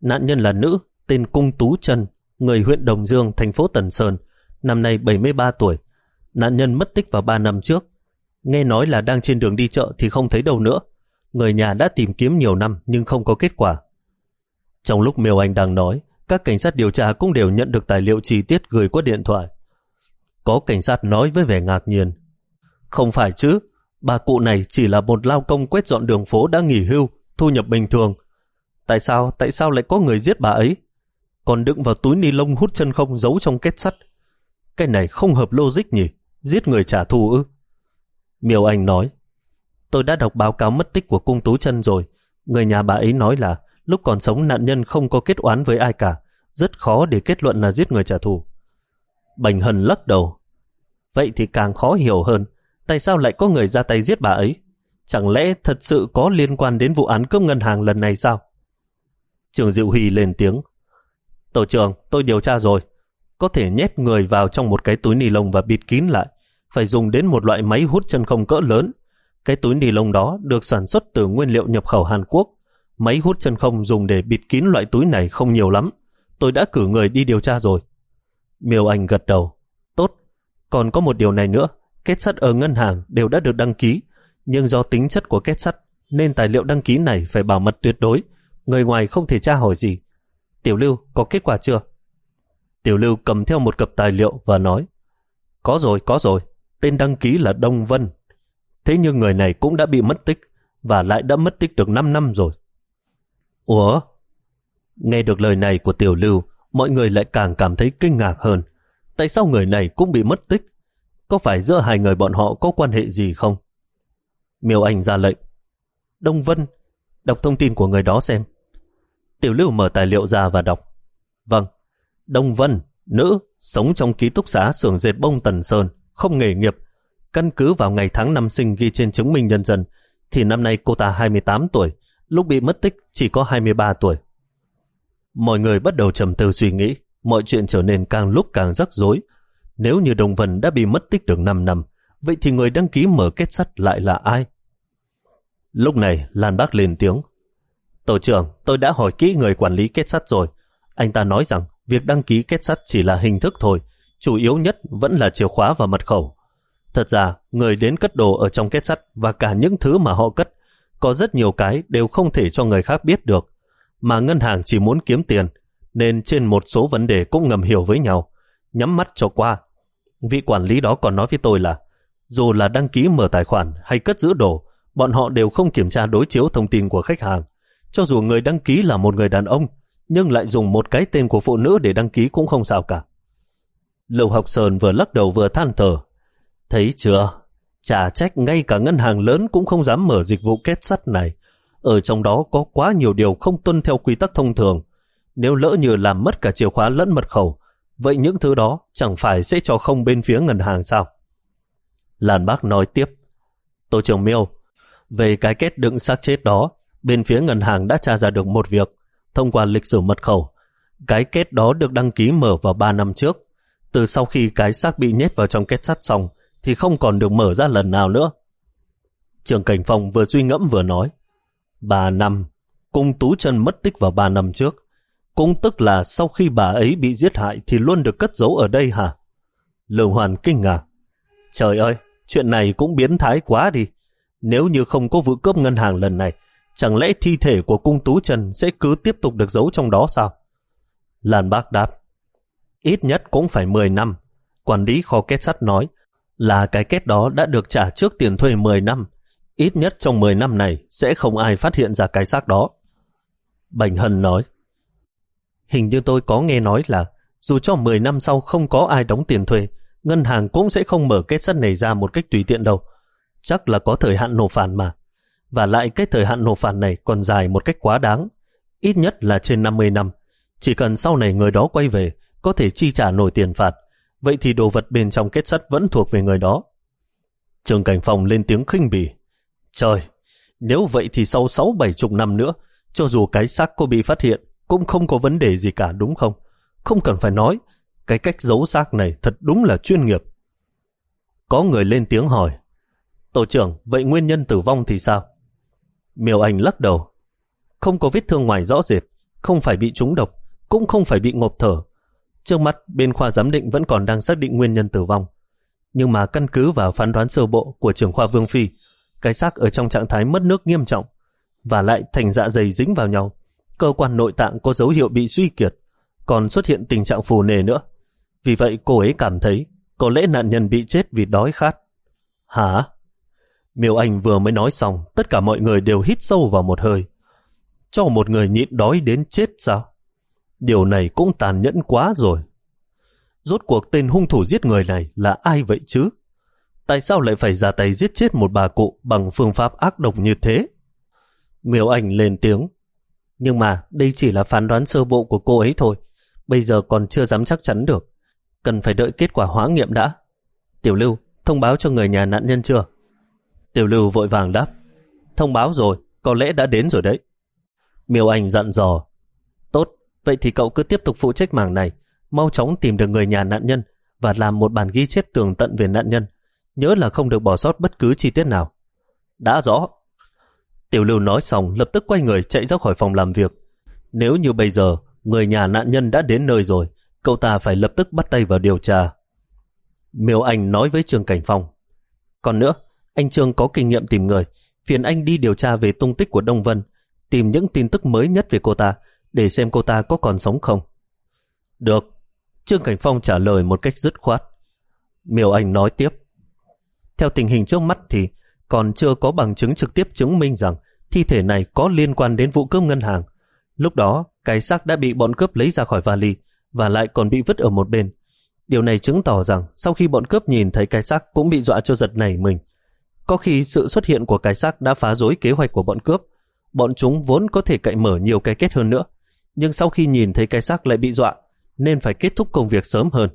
Nạn nhân là nữ, tên Cung Tú Chân, người huyện Đồng Dương, thành phố Tần Sơn, năm nay bảy mươi ba tuổi. Nạn nhân mất tích vào ba năm trước. Nghe nói là đang trên đường đi chợ thì không thấy đâu nữa. Người nhà đã tìm kiếm nhiều năm nhưng không có kết quả. Trong lúc Miêu Anh đang nói, các cảnh sát điều tra cũng đều nhận được tài liệu chi tiết gửi qua điện thoại. Có cảnh sát nói với vẻ ngạc nhiên: không phải chứ, bà cụ này chỉ là một lao công quét dọn đường phố đã nghỉ hưu, thu nhập bình thường. Tại sao, tại sao lại có người giết bà ấy? Còn đựng vào túi ni lông hút chân không giấu trong kết sắt. Cái này không hợp logic nhỉ, giết người trả thù ư? Miêu Anh nói: tôi đã đọc báo cáo mất tích của Cung Tú Chân rồi. Người nhà bà ấy nói là lúc còn sống nạn nhân không có kết oán với ai cả, rất khó để kết luận là giết người trả thù. Bành Hân lắc đầu: vậy thì càng khó hiểu hơn, tại sao lại có người ra tay giết bà ấy? Chẳng lẽ thật sự có liên quan đến vụ án cướp ngân hàng lần này sao? Trường Diệu Huy lên tiếng: tổ trưởng, tôi điều tra rồi. Có thể nhét người vào trong một cái túi ni lông và bịt kín lại, phải dùng đến một loại máy hút chân không cỡ lớn. Cái túi ni lông đó được sản xuất từ nguyên liệu nhập khẩu Hàn Quốc. Máy hút chân không dùng để bịt kín loại túi này không nhiều lắm. Tôi đã cử người đi điều tra rồi. Miêu Anh gật đầu: tốt. Còn có một điều này nữa, kết sắt ở ngân hàng đều đã được đăng ký, nhưng do tính chất của kết sắt nên tài liệu đăng ký này phải bảo mật tuyệt đối, người ngoài không thể tra hỏi gì. Tiểu Lưu, có kết quả chưa? Tiểu Lưu cầm theo một cặp tài liệu và nói: có rồi, có rồi. Tên đăng ký là Đông Vân. Thế nhưng người này cũng đã bị mất tích, và lại đã mất tích được năm năm rồi. Ủa? Nghe được lời này của Tiểu Lưu, mọi người lại càng cảm thấy kinh ngạc hơn. Tại sao người này cũng bị mất tích? Có phải giữa hai người bọn họ có quan hệ gì không? Miêu Anh ra lệnh: Đông Vân, đọc thông tin của người đó xem. Tiểu Lưu mở tài liệu ra và đọc: vâng, Đông Vân, nữ, sống trong ký túc xá xưởng dệt bông Tần Sơn, không nghề nghiệp. Căn cứ vào ngày tháng năm sinh ghi trên chứng minh nhân dân thì năm nay cô ta hai mươi tám tuổi, lúc bị mất tích chỉ có hai mươi ba tuổi. Mọi người bắt đầu trầm tư suy nghĩ, mọi chuyện trở nên càng lúc càng rắc rối. Nếu như Đông Vân đã bị mất tích được năm năm, vậy thì người đăng ký mở kết sắt lại là ai? Lúc này Lan Bác lên tiếng: tổ trưởng, tôi đã hỏi kỹ người quản lý kết sắt rồi. Anh ta nói rằng việc đăng ký kết sắt chỉ là hình thức thôi, chủ yếu nhất vẫn là chìa khóa và mật khẩu. Thật ra, người đến cất đồ ở trong kết sắt và cả những thứ mà họ cất, có rất nhiều cái đều không thể cho người khác biết được. Mà ngân hàng chỉ muốn kiếm tiền, nên trên một số vấn đề cũng ngầm hiểu với nhau, nhắm mắt cho qua. Vị quản lý đó còn nói với tôi là dù là đăng ký mở tài khoản hay cất giữ đồ, bọn họ đều không kiểm tra đối chiếu thông tin của khách hàng. Cho dù người đăng ký là một người đàn ông, nhưng lại dùng một cái tên của phụ nữ để đăng ký cũng không sao cả. Lưu Học Sơn vừa lắc đầu vừa than thở: thấy chưa, chả trách ngay cả ngân hàng lớn cũng không dám mở dịch vụ kết sắt này. Ở trong đó có quá nhiều điều không tuân theo quy tắc thông thường. Nếu lỡ như làm mất cả chìa khóa lẫn mật khẩu, vậy những thứ đó chẳng phải sẽ cho không bên phía ngân hàng sao? Lan Bác nói tiếp: tổ trưởng Miêu, về cái kết đựng xác chết đó, bên phía ngân hàng đã tra ra được một việc. Thông qua lịch sử mật khẩu, cái kết đó được đăng ký mở vào ba năm trước. Từ sau khi cái xác bị nhét vào trong kết sắt xong thì không còn được mở ra lần nào nữa. Trường Cảnh Phong vừa suy ngẫm vừa nói: ba năm, Cung Tú Chân mất tích vào ba năm trước, cũng tức là sau khi bà ấy bị giết hại thì luôn được cất giấu ở đây hả? Lương Hoàn kinh ngạc: trời ơi, chuyện này cũng biến thái quá đi. Nếu như không có vụ cướp ngân hàng lần này, chẳng lẽ thi thể của Cung Tú Chân sẽ cứ tiếp tục được giấu trong đó sao? Lan Bác đáp: ít nhất cũng phải mười năm. Quản lý kho kết sắt nói là cái kết đó đã được trả trước tiền thuê mười năm. Ít nhất trong mười năm này sẽ không ai phát hiện ra cái xác đó. Bành Hân nói: hình như tôi có nghe nói là dù cho mười năm sau không có ai đóng tiền thuê, ngân hàng cũng sẽ không mở kết sắt này ra một cách tùy tiện đâu. Chắc là có thời hạn nộp phạt mà. Và lại cái thời hạn nộp phạt này còn dài một cách quá đáng. Ít nhất là trên năm mươi năm. Chỉ cần sau này người đó quay về, có thể chi trả nổi tiền phạt, vậy thì đồ vật bên trong kết sắt vẫn thuộc về người đó. Trường Cảnh Phong lên tiếng khinh bỉ: trời, nếu vậy thì sau sáu bảy chục năm nữa, cho dù cái xác có bị phát hiện, cũng không có vấn đề gì cả đúng không? Không cần phải nói, cái cách giấu xác này thật đúng là chuyên nghiệp. Có người lên tiếng hỏi: tổ trưởng, vậy nguyên nhân tử vong thì sao? Miêu Anh lắc đầu: không có vết thương ngoài rõ rệt, không phải bị trúng độc, cũng không phải bị ngộp thở. Trước mắt bên khoa giám định vẫn còn đang xác định nguyên nhân tử vong. Nhưng mà căn cứ vào phán đoán sơ bộ của trưởng khoa Vương Phi, cái xác ở trong trạng thái mất nước nghiêm trọng, và lại thành dạ dày dính vào nhau, cơ quan nội tạng có dấu hiệu bị suy kiệt, còn xuất hiện tình trạng phù nề nữa. Vì vậy cô ấy cảm thấy có lẽ nạn nhân bị chết vì đói khát. Hả? Miêu Anh vừa mới nói xong, tất cả mọi người đều hít sâu vào một hơi. Cho một người nhịn đói đến chết sao? Điều này cũng tàn nhẫn quá rồi. Rốt cuộc tên hung thủ giết người này là ai vậy chứ? Tại sao lại phải ra tay giết chết một bà cụ bằng phương pháp ác độc như thế? Miêu Anh lên tiếng. Nhưng mà đây chỉ là phán đoán sơ bộ của cô ấy thôi. Bây giờ còn chưa dám chắc chắn được. Cần phải đợi kết quả hóa nghiệm đã. Tiểu Lưu, thông báo cho người nhà nạn nhân chưa? Tiểu Lưu vội vàng đáp. Thông báo rồi, có lẽ đã đến rồi đấy. Miêu Anh dặn dò. Tốt, vậy thì cậu cứ tiếp tục phụ trách mảng này, mau chóng tìm được người nhà nạn nhân và làm một bản ghi chép tường tận về nạn nhân. Nhớ là không được bỏ sót bất cứ chi tiết nào. Đã rõ. Tiểu Lưu nói xong lập tức quay người chạy ra khỏi phòng làm việc. Nếu như bây giờ người nhà nạn nhân đã đến nơi rồi, cậu ta phải lập tức bắt tay vào điều tra. Miêu Anh nói với Trương Cảnh Phong. Còn nữa, anh Trương có kinh nghiệm tìm người, phiền anh đi điều tra về tung tích của Đông Vân, tìm những tin tức mới nhất về cô ta, để xem cô ta có còn sống không. Được. Trương Cảnh Phong trả lời một cách dứt khoát. Miêu Anh nói tiếp. Theo tình hình trước mắt thì còn chưa có bằng chứng trực tiếp chứng minh rằng thi thể này có liên quan đến vụ cướp ngân hàng. Lúc đó, cái xác đã bị bọn cướp lấy ra khỏi vali và lại còn bị vứt ở một bên. Điều này chứng tỏ rằng sau khi bọn cướp nhìn thấy cái xác cũng bị dọa cho giật nảy mình. Có khi sự xuất hiện của cái xác đã phá rối kế hoạch của bọn cướp. Bọn chúng vốn có thể cậy mở nhiều cái kết hơn nữa, nhưng sau khi nhìn thấy cái xác lại bị dọa, nên phải kết thúc công việc sớm hơn.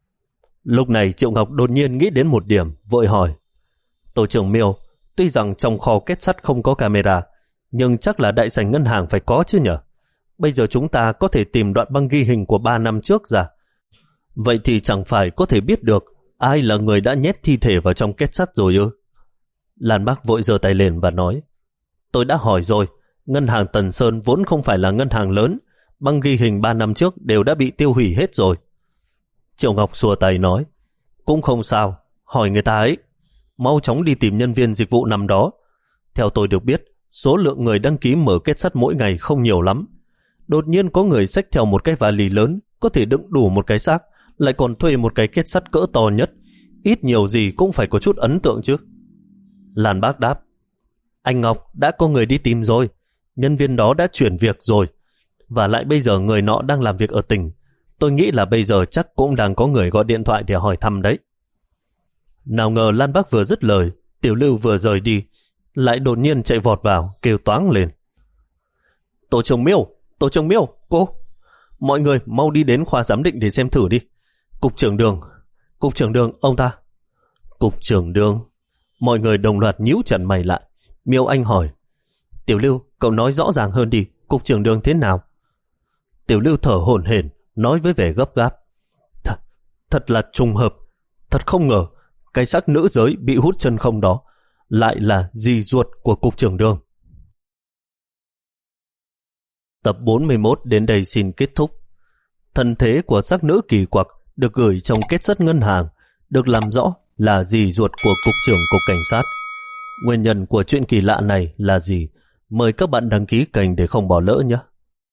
Lúc này Triệu Ngọc đột nhiên nghĩ đến một điểm, vội hỏi. Tổ trưởng Miêu, tuy rằng trong kho kết sắt không có camera, nhưng chắc là đại sảnh ngân hàng phải có chứ nhở? Bây giờ chúng ta có thể tìm đoạn băng ghi hình của ba năm trước ra. Vậy thì chẳng phải có thể biết được ai là người đã nhét thi thể vào trong kết sắt rồi ư? Lan Bác vội giơ tay lên và nói. Tôi đã hỏi rồi, ngân hàng Tần Sơn vốn không phải là ngân hàng lớn, băng ghi hình ba năm trước đều đã bị tiêu hủy hết rồi. Triệu Ngọc xua tay nói. Cũng không sao, hỏi người ta ấy. Mau chóng đi tìm nhân viên dịch vụ năm đó. Theo tôi được biết, số lượng người đăng ký mở kết sắt mỗi ngày không nhiều lắm. Đột nhiên có người xách theo một cái vali lớn, có thể đựng đủ một cái xác, lại còn thuê một cái kết sắt cỡ to nhất. Ít nhiều gì cũng phải có chút ấn tượng chứ. Lan Bác đáp. Anh Ngọc, đã có người đi tìm rồi. Nhân viên đó đã chuyển việc rồi. Và lại bây giờ người nọ đang làm việc ở tỉnh. Tôi nghĩ là bây giờ chắc cũng đang có người gọi điện thoại để hỏi thăm đấy. Nào ngờ Lan Bác vừa dứt lời, Tiểu Lưu vừa rời đi, lại đột nhiên chạy vọt vào, kêu toáng lên. Tổ trưởng Miêu, Tổ trưởng Miêu, cô. Mọi người mau đi đến khoa giám định để xem thử đi. Cục trưởng Đường, Cục trưởng Đường, ông ta. Cục trưởng Đường. Mọi người đồng loạt nhíu chặt mày lại. Miêu Anh hỏi. Tiểu Lưu, cậu nói rõ ràng hơn đi, Cục trưởng Đường thế nào? Tiểu Lưu thở hổn hển, nói với vẻ gấp gáp. Thật, thật là trùng hợp. Thật không ngờ, cái xác nữ giới bị hút chân không đó lại là dì ruột của Cục trưởng Đường. Tập bốn mươi mốt đến đây xin kết thúc. Thân thế của xác nữ kỳ quặc được gửi trong kết sắt ngân hàng, được làm rõ là dì ruột của Cục trưởng Cục Cảnh sát. Nguyên nhân của chuyện kỳ lạ này là gì? Mời các bạn đăng ký kênh để không bỏ lỡ nhé.